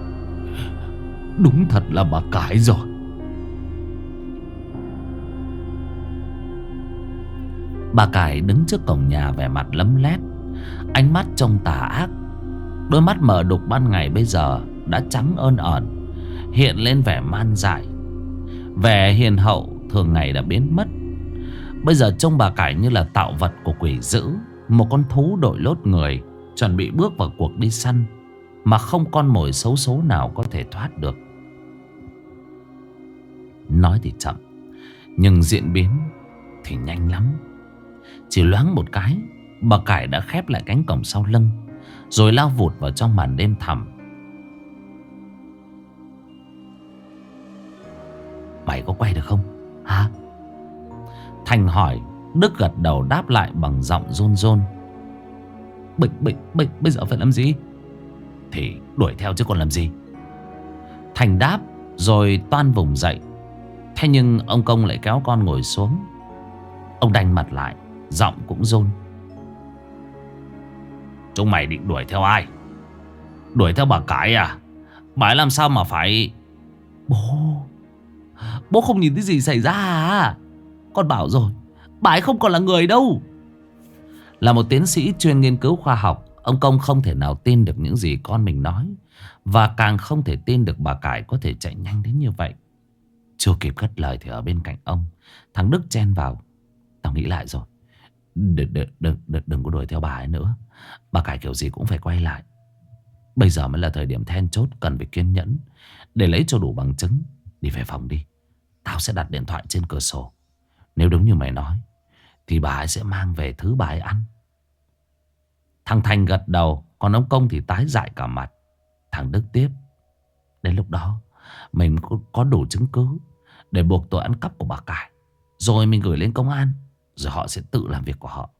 Đúng thật là bà Cải rồi. Bà Cải đứng trước cổng nhà vẻ mặt lấm lét, ánh mắt trông tà ác. Đôi mắt mờ đục ban ngày bây giờ đã trắng ơn ẩn, hiện lên vẻ man dại. Vẻ hiền hậu thường ngày đã biến mất. Bây giờ trông bà Cải như là tạo vật của quỷ dữ, một con thú đội lốt người, chuẩn bị bước vào cuộc đi săn. mà không con mồi xấu số nào có thể thoát được. Nói thì chậm, nhưng diễn biến thì nhanh lắm. Chỉ loáng một cái, bà Cải đã khép lại cánh cổng sau lưng, rồi lao vụt vào trong màn đêm thẳm. Mày có quay được không hả? Thành hỏi. Đức gật đầu đáp lại bằng giọng run run. Bây giờ phải làm gì? Thì đuổi theo chứ còn làm gì. Thành đáp rồi toan vùng dậy. Thế nhưng ông Công lại kéo con ngồi xuống. Ông đanh mặt lại, giọng cũng run. Chúng mày định đuổi theo ai? Đuổi theo bà Cải à? Bà ấy làm sao mà phải... Bố không nhìn thấy gì xảy ra à? Con bảo rồi, bà ấy không còn là người đâu. Là một tiến sĩ chuyên nghiên cứu khoa học, ông Công không thể nào tin được những gì con mình nói, và càng không thể tin được bà Cải có thể chạy nhanh đến như vậy. Chưa kịp cất lời thì ở bên cạnh ông, thằng Đức chen vào. Tao nghĩ lại rồi. Đừng có đuổi theo bà ấy nữa. Bà Cải kiểu gì cũng phải quay lại. Bây giờ mới là thời điểm then chốt, cần phải kiên nhẫn để lấy cho đủ bằng chứng. Đi về phòng đi. Tao sẽ đặt điện thoại trên cửa sổ. Nếu đúng như mày nói thì bà ấy sẽ mang về thứ bà ấy ăn. Thằng Thành gật đầu, còn ông Công thì tái dại cả mặt. Thằng Đức tiếp. Đến lúc đó mình có đủ chứng cứ để buộc tội ăn cắp của bà Cải, rồi mình gửi lên công an, rồi họ sẽ tự làm việc của họ.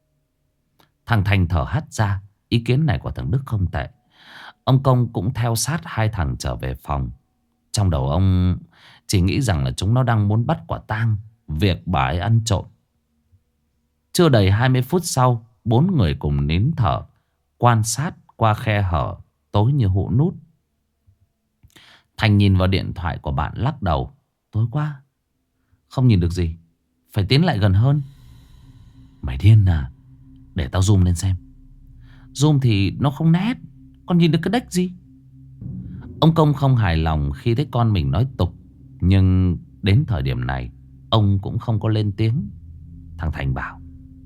Thằng Thành thở hắt ra. Ý kiến này của thằng Đức không tệ. Ông Công cũng theo sát hai thằng trở về phòng. Trong đầu ông chỉ nghĩ rằng là chúng nó đang muốn bắt quả tang việc bà ấy ăn trộm. Chưa đầy 20 phút sau, 4 người cùng nín thở quan sát qua khe hở tối như hũ nút. Thành nhìn vào điện thoại của bạn lắc đầu. Tối quá, không nhìn được gì, phải tiến lại gần hơn. Mày điên à? Để tao zoom lên xem. Zoom thì nó không nét, còn nhìn được cái đếch gì. Ông Công không hài lòng khi thấy con mình nói tục, nhưng đến thời điểm này ông cũng không có lên tiếng. Thằng Thành bảo.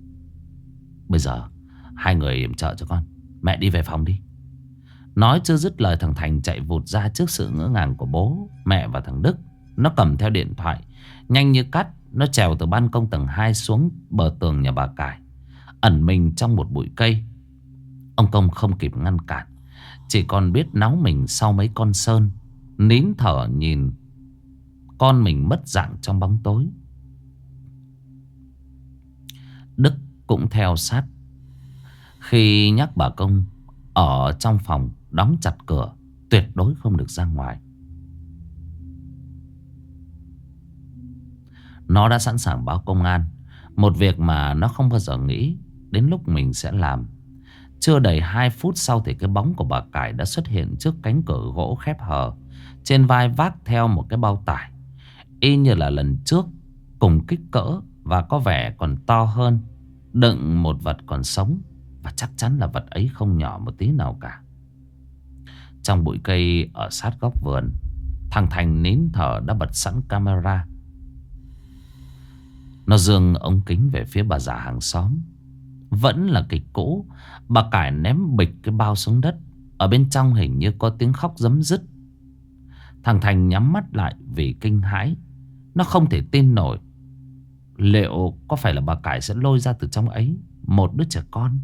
Bây giờ hai người yểm trợ cho con. Mẹ đi về phòng đi. Nói chưa dứt lời, thằng Thành chạy vụt ra trước sự ngỡ ngàng của bố, mẹ và thằng Đức. Nó cầm theo điện thoại, nhanh như cắt. Nó trèo từ ban công tầng 2 xuống bờ tường nhà bà Cải, ẩn mình trong một bụi cây. Ông Công không kịp ngăn cản, chỉ còn biết náu mình sau mấy con sơn, nín thở nhìn con mình mất dạng trong bóng tối. Đức cũng theo sát, khi nhắc bà Công ở trong phòng đóng chặt cửa, tuyệt đối không được ra ngoài. Nó đã sẵn sàng báo công an, một việc mà nó không bao giờ nghĩ đến lúc mình sẽ làm. Chưa đầy 2 phút sau thì cái bóng của bà Cải đã xuất hiện trước cánh cửa gỗ khép hờ. Trên vai vác theo một cái bao tải, y như là lần trước, cùng kích cỡ và có vẻ còn to hơn, đựng một vật còn sống. Và chắc chắn là vật ấy không nhỏ một tí nào cả. Trong bụi cây ở sát góc vườn, thằng Thành nín thở đã bật sẵn camera. Nó giương ống kính về phía bà già hàng xóm. Vẫn là kịch cũ. Bà Cải ném bịch cái bao xuống đất. Ở bên trong hình như có tiếng khóc rấm rứt. Thằng Thành nhắm mắt lại vì kinh hãi. Nó không thể tin nổi, liệu có phải là bà Cải sẽ lôi ra từ trong ấy một đứa trẻ con.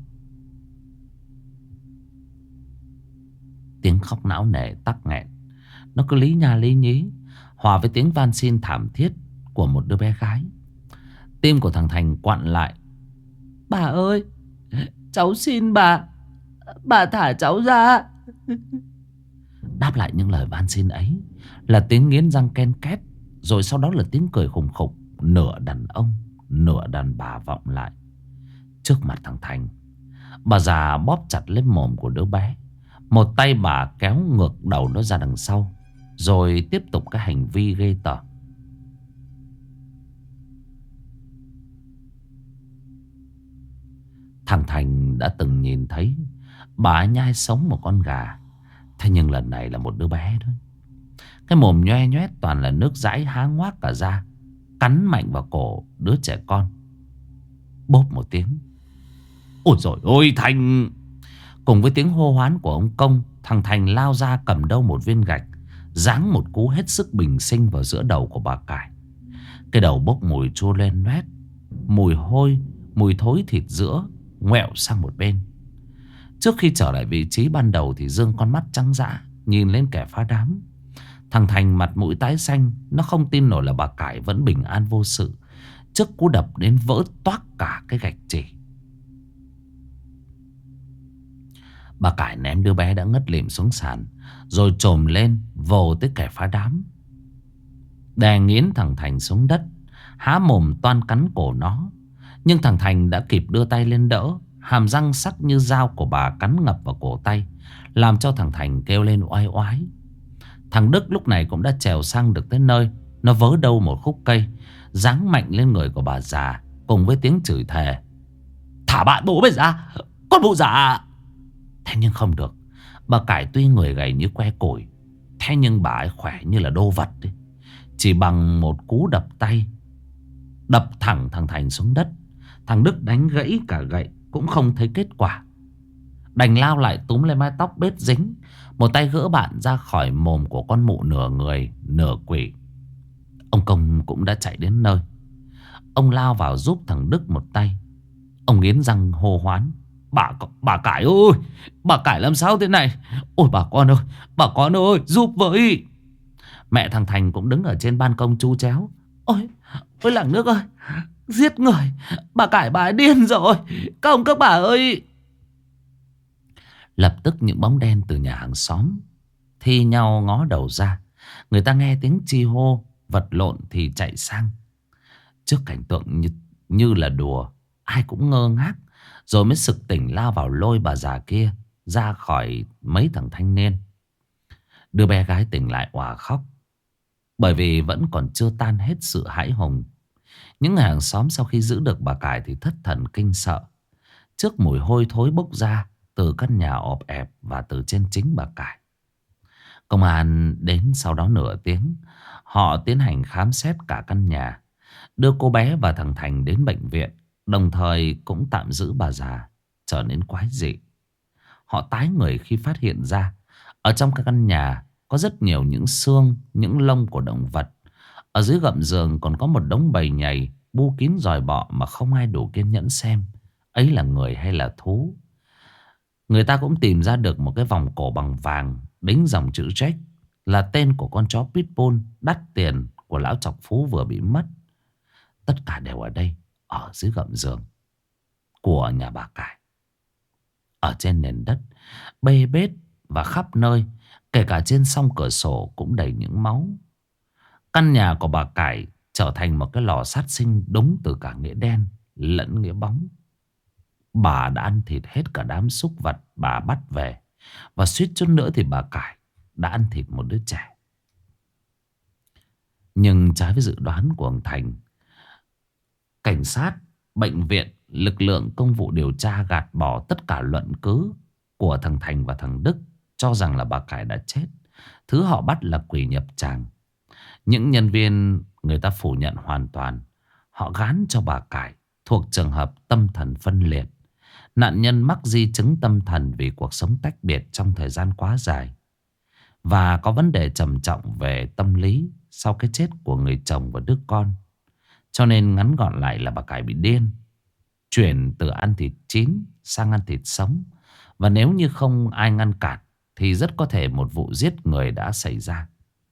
Tiếng khóc não nề tắc nghẹn, nó cứ lý nha lý nhí, hòa với tiếng van xin thảm thiết của một đứa bé gái. Tim của thằng Thành quặn lại. Bà ơi, cháu xin bà thả cháu ra. Đáp lại những lời van xin ấy là tiếng nghiến răng ken két, rồi sau đó là tiếng cười khùng khục, nửa đàn ông nửa đàn bà vọng lại. Trước mặt thằng Thành, bà già bóp chặt lấy mồm của đứa bé. Một tay bà kéo ngược đầu nó ra đằng sau, rồi tiếp tục cái hành vi ghê tởm. Thằng Thành đã từng nhìn thấy bà nhai sống một con gà. Thế nhưng lần này là một đứa bé thôi. Cái mồm nhoe nhoét toàn là nước dãi há ngoác cả ra, cắn mạnh vào cổ đứa trẻ con. Bốp một tiếng. Ôi dồi ôi Thành! Cùng với tiếng hô hoán của ông Công, thằng Thành lao ra cầm đâu một viên gạch, giáng một cú hết sức bình sinh vào giữa đầu của bà Cải. Cái đầu bốc mùi chua lên loét, mùi hôi, mùi thối thịt giữa ngoẹo sang một bên. Trước khi trở lại vị trí ban đầu thì Dương con mắt trắng dã nhìn lên kẻ phá đám. Thằng Thành mặt mũi tái xanh, nó không tin nổi là bà Cải vẫn bình an vô sự trước cú đập đến vỡ toác cả cái gạch chỉ. Bà Cải ném đứa bé đã ngất lịm xuống sàn, rồi trồm lên vồ tới kẻ phá đám, đè nghiến thằng Thành xuống đất, há mồm toan cắn cổ nó. Nhưng thằng Thành đã kịp đưa tay lên đỡ. Hàm răng sắc như dao của bà cắn ngập vào cổ tay, làm cho thằng Thành kêu lên oai oái. Thằng Đức lúc này cũng đã trèo sang được tới nơi. Nó vớ đâu một khúc cây, giáng mạnh lên người của bà già, cùng với tiếng chửi thề: "Thả bạn bố mày ra, con mụ già!" Thế nhưng không được. Bà Cải tuy người gầy như que củi, thế nhưng bà ấy khỏe như là đô vật ấy. Chỉ bằng một cú đập tay, đập thẳng thằng Thành xuống đất. Thằng Đức đánh gãy cả gậy cũng không thấy kết quả, đành lao lại túm lên mái tóc bết dính, một tay gỡ bạn ra khỏi mồm của con mụ nửa người nửa quỷ. Ông Công cũng đã chạy đến nơi. Ông lao vào giúp thằng Đức một tay. Ông nghiến răng hô hoán: Bà Cải ơi, bà Cải làm sao thế này? Ôi bà con ơi, giúp với!" Mẹ thằng Thành cũng đứng ở trên ban công chu chéo: Ôi làng nước ơi, giết người, bà Cải bà ấy điên rồi, các ông các bà ơi!" Lập tức những bóng đen từ nhà hàng xóm thi nhau ngó đầu ra. Người ta nghe tiếng chi hô vật lộn thì chạy sang. Trước cảnh tượng như là đùa, ai cũng ngơ ngác, rồi mới sực tỉnh lao vào lôi bà già kia ra khỏi mấy thằng thanh niên. Đứa bé gái tỉnh lại òa khóc, bởi vì vẫn còn chưa tan hết sự hãi hùng. Những người hàng xóm sau khi giữ được bà Cải thì thất thần kinh sợ trước mùi hôi thối bốc ra từ căn nhà ọp ẹp và từ trên chính bà Cải. Công an đến sau đó nửa tiếng. Họ tiến hành khám xét cả căn nhà, đưa cô bé và thằng Thành đến bệnh viện, đồng thời cũng tạm giữ bà già. Trở nên quái dị, họ tái người khi phát hiện ra ở trong các căn nhà có rất nhiều những xương, những lông của động vật. Ở dưới gầm giường còn có một đống bầy nhầy bu kín giòi bọ mà không ai đủ kiên nhẫn xem ấy là người hay là thú. Người ta cũng tìm ra được một cái vòng cổ bằng vàng đính dòng chữ Jack, là tên của con chó Pitbull đắt tiền của lão chọc phú vừa bị mất. Tất cả đều ở đây, ở dưới gầm giường của nhà bà Cải. Ở trên nền đất bê bết và khắp nơi, kể cả trên song cửa sổ cũng đầy những máu. Căn nhà của bà Cải trở thành một cái lò sát sinh đúng từ cả nghĩa đen lẫn nghĩa bóng. Bà đã ăn thịt hết cả đám súc vật bà bắt về, và suýt chút nữa thì bà Cải đã ăn thịt một đứa trẻ. Nhưng trái với dự đoán của ông Thành, cảnh sát, bệnh viện, lực lượng công vụ điều tra gạt bỏ tất cả luận cứ của thằng Thành và thằng Đức, cho rằng là bà Cải đã chết. Thứ họ bắt là quỷ nhập tràng. Những nhân viên người ta phủ nhận hoàn toàn. Họ gán cho bà Cải thuộc trường hợp tâm thần phân liệt. Nạn nhân mắc di chứng tâm thần vì cuộc sống tách biệt trong thời gian quá dài, và có vấn đề trầm trọng về tâm lý sau cái chết của người chồng và đứa con. Cho nên ngắn gọn lại là bà Cải bị điên, chuyển từ ăn thịt chín sang ăn thịt sống. Và nếu như không ai ngăn cản thì rất có thể một vụ giết người đã xảy ra.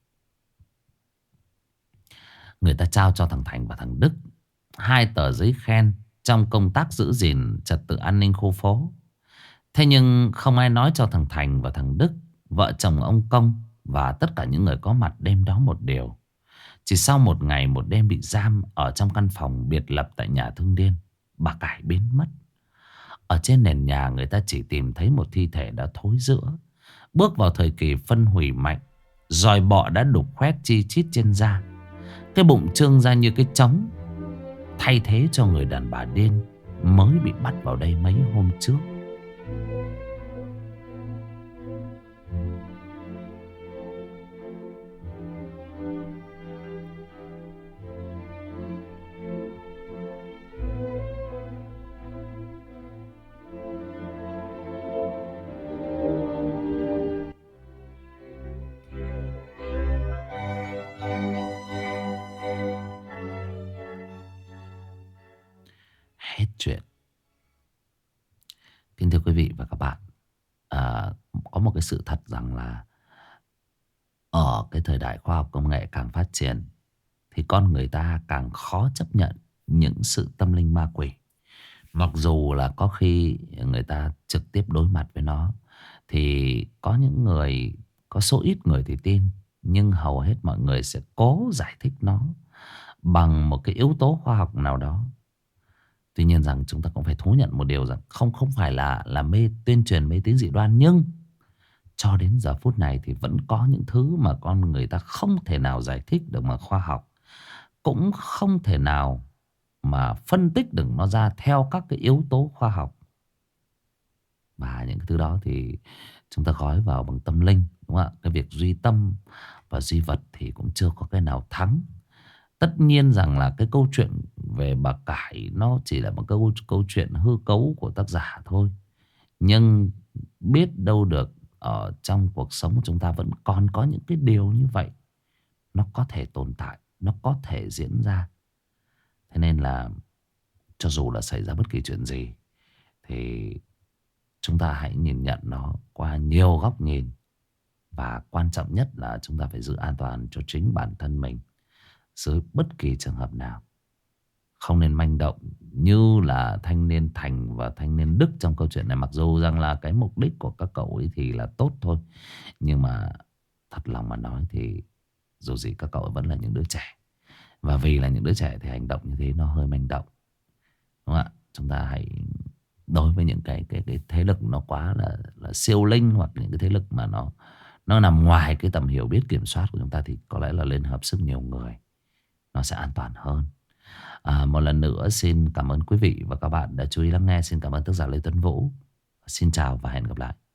Người ta trao cho thằng Thành và thằng Đức 2 tờ giấy khen trong công tác giữ gìn trật tự an ninh khu phố. Thế nhưng không ai nói cho thằng Thành và thằng Đức, vợ chồng ông Công và tất cả những người có mặt đêm đó một điều: chỉ sau một ngày một đêm bị giam ở trong căn phòng biệt lập tại nhà thương điên, bà Cải biến mất. Ở trên nền nhà người ta chỉ tìm thấy một thi thể đã thối rữa, bước vào thời kỳ phân hủy mạnh. Giòi bọ đã đục khoét chi chít trên da, cái bụng trương ra như cái trống, thay thế cho người đàn bà điên mới bị bắt vào đây mấy hôm trước. vị và các bạn, có một cái sự thật rằng là ở cái thời đại khoa học công nghệ càng phát triển thì con người ta càng khó chấp nhận những sự tâm linh ma quỷ. Mặc dù là có khi người ta trực tiếp đối mặt với nó thì có những người, có số ít người thì tin, nhưng hầu hết mọi người sẽ cố giải thích nó bằng một cái yếu tố khoa học nào đó. Tuy nhiên rằng chúng ta cũng phải thú nhận một điều rằng không không phải là tuyên truyền mê tín dị đoan, nhưng cho đến giờ phút này thì vẫn có những thứ mà con người ta không thể nào giải thích được mà khoa học cũng không thể nào mà phân tích được nó ra theo các cái yếu tố khoa học. Và những cái thứ đó thì chúng ta gói vào bằng tâm linh, đúng không ạ? Cái việc duy tâm và duy vật thì cũng chưa có cái nào thắng. Tất nhiên rằng là cái câu chuyện về bà Cải nó chỉ là một câu chuyện hư cấu của tác giả thôi. Nhưng biết đâu được ở trong cuộc sống của chúng ta vẫn còn có những cái điều như vậy. Nó có thể tồn tại, nó có thể diễn ra. Thế nên là cho dù là xảy ra bất kỳ chuyện gì thì chúng ta hãy nhìn nhận nó qua nhiều góc nhìn. Và quan trọng nhất là chúng ta phải giữ an toàn cho chính bản thân mình dưới bất kỳ trường hợp nào. Không nên manh động như là thanh niên Thành và thanh niên Đức trong câu chuyện này. Mặc dù rằng là cái mục đích của các cậu ấy thì là tốt thôi, nhưng mà thật lòng mà nói thì dù gì các cậu vẫn là những đứa trẻ. Và vì là những đứa trẻ thì hành động như thế nó hơi manh động, đúng không ạ? Chúng ta hãy, đối với những cái thế lực nó quá là siêu linh, hoặc những cái thế lực mà nó nằm ngoài cái tầm hiểu biết kiểm soát của chúng ta, thì có lẽ là lên hợp sức nhiều người nó sẽ an toàn hơn. Một lần nữa xin cảm ơn quý vị và các bạn đã chú ý lắng nghe. Xin cảm ơn tác giả Lê Tuấn Vũ. Xin chào và hẹn gặp lại.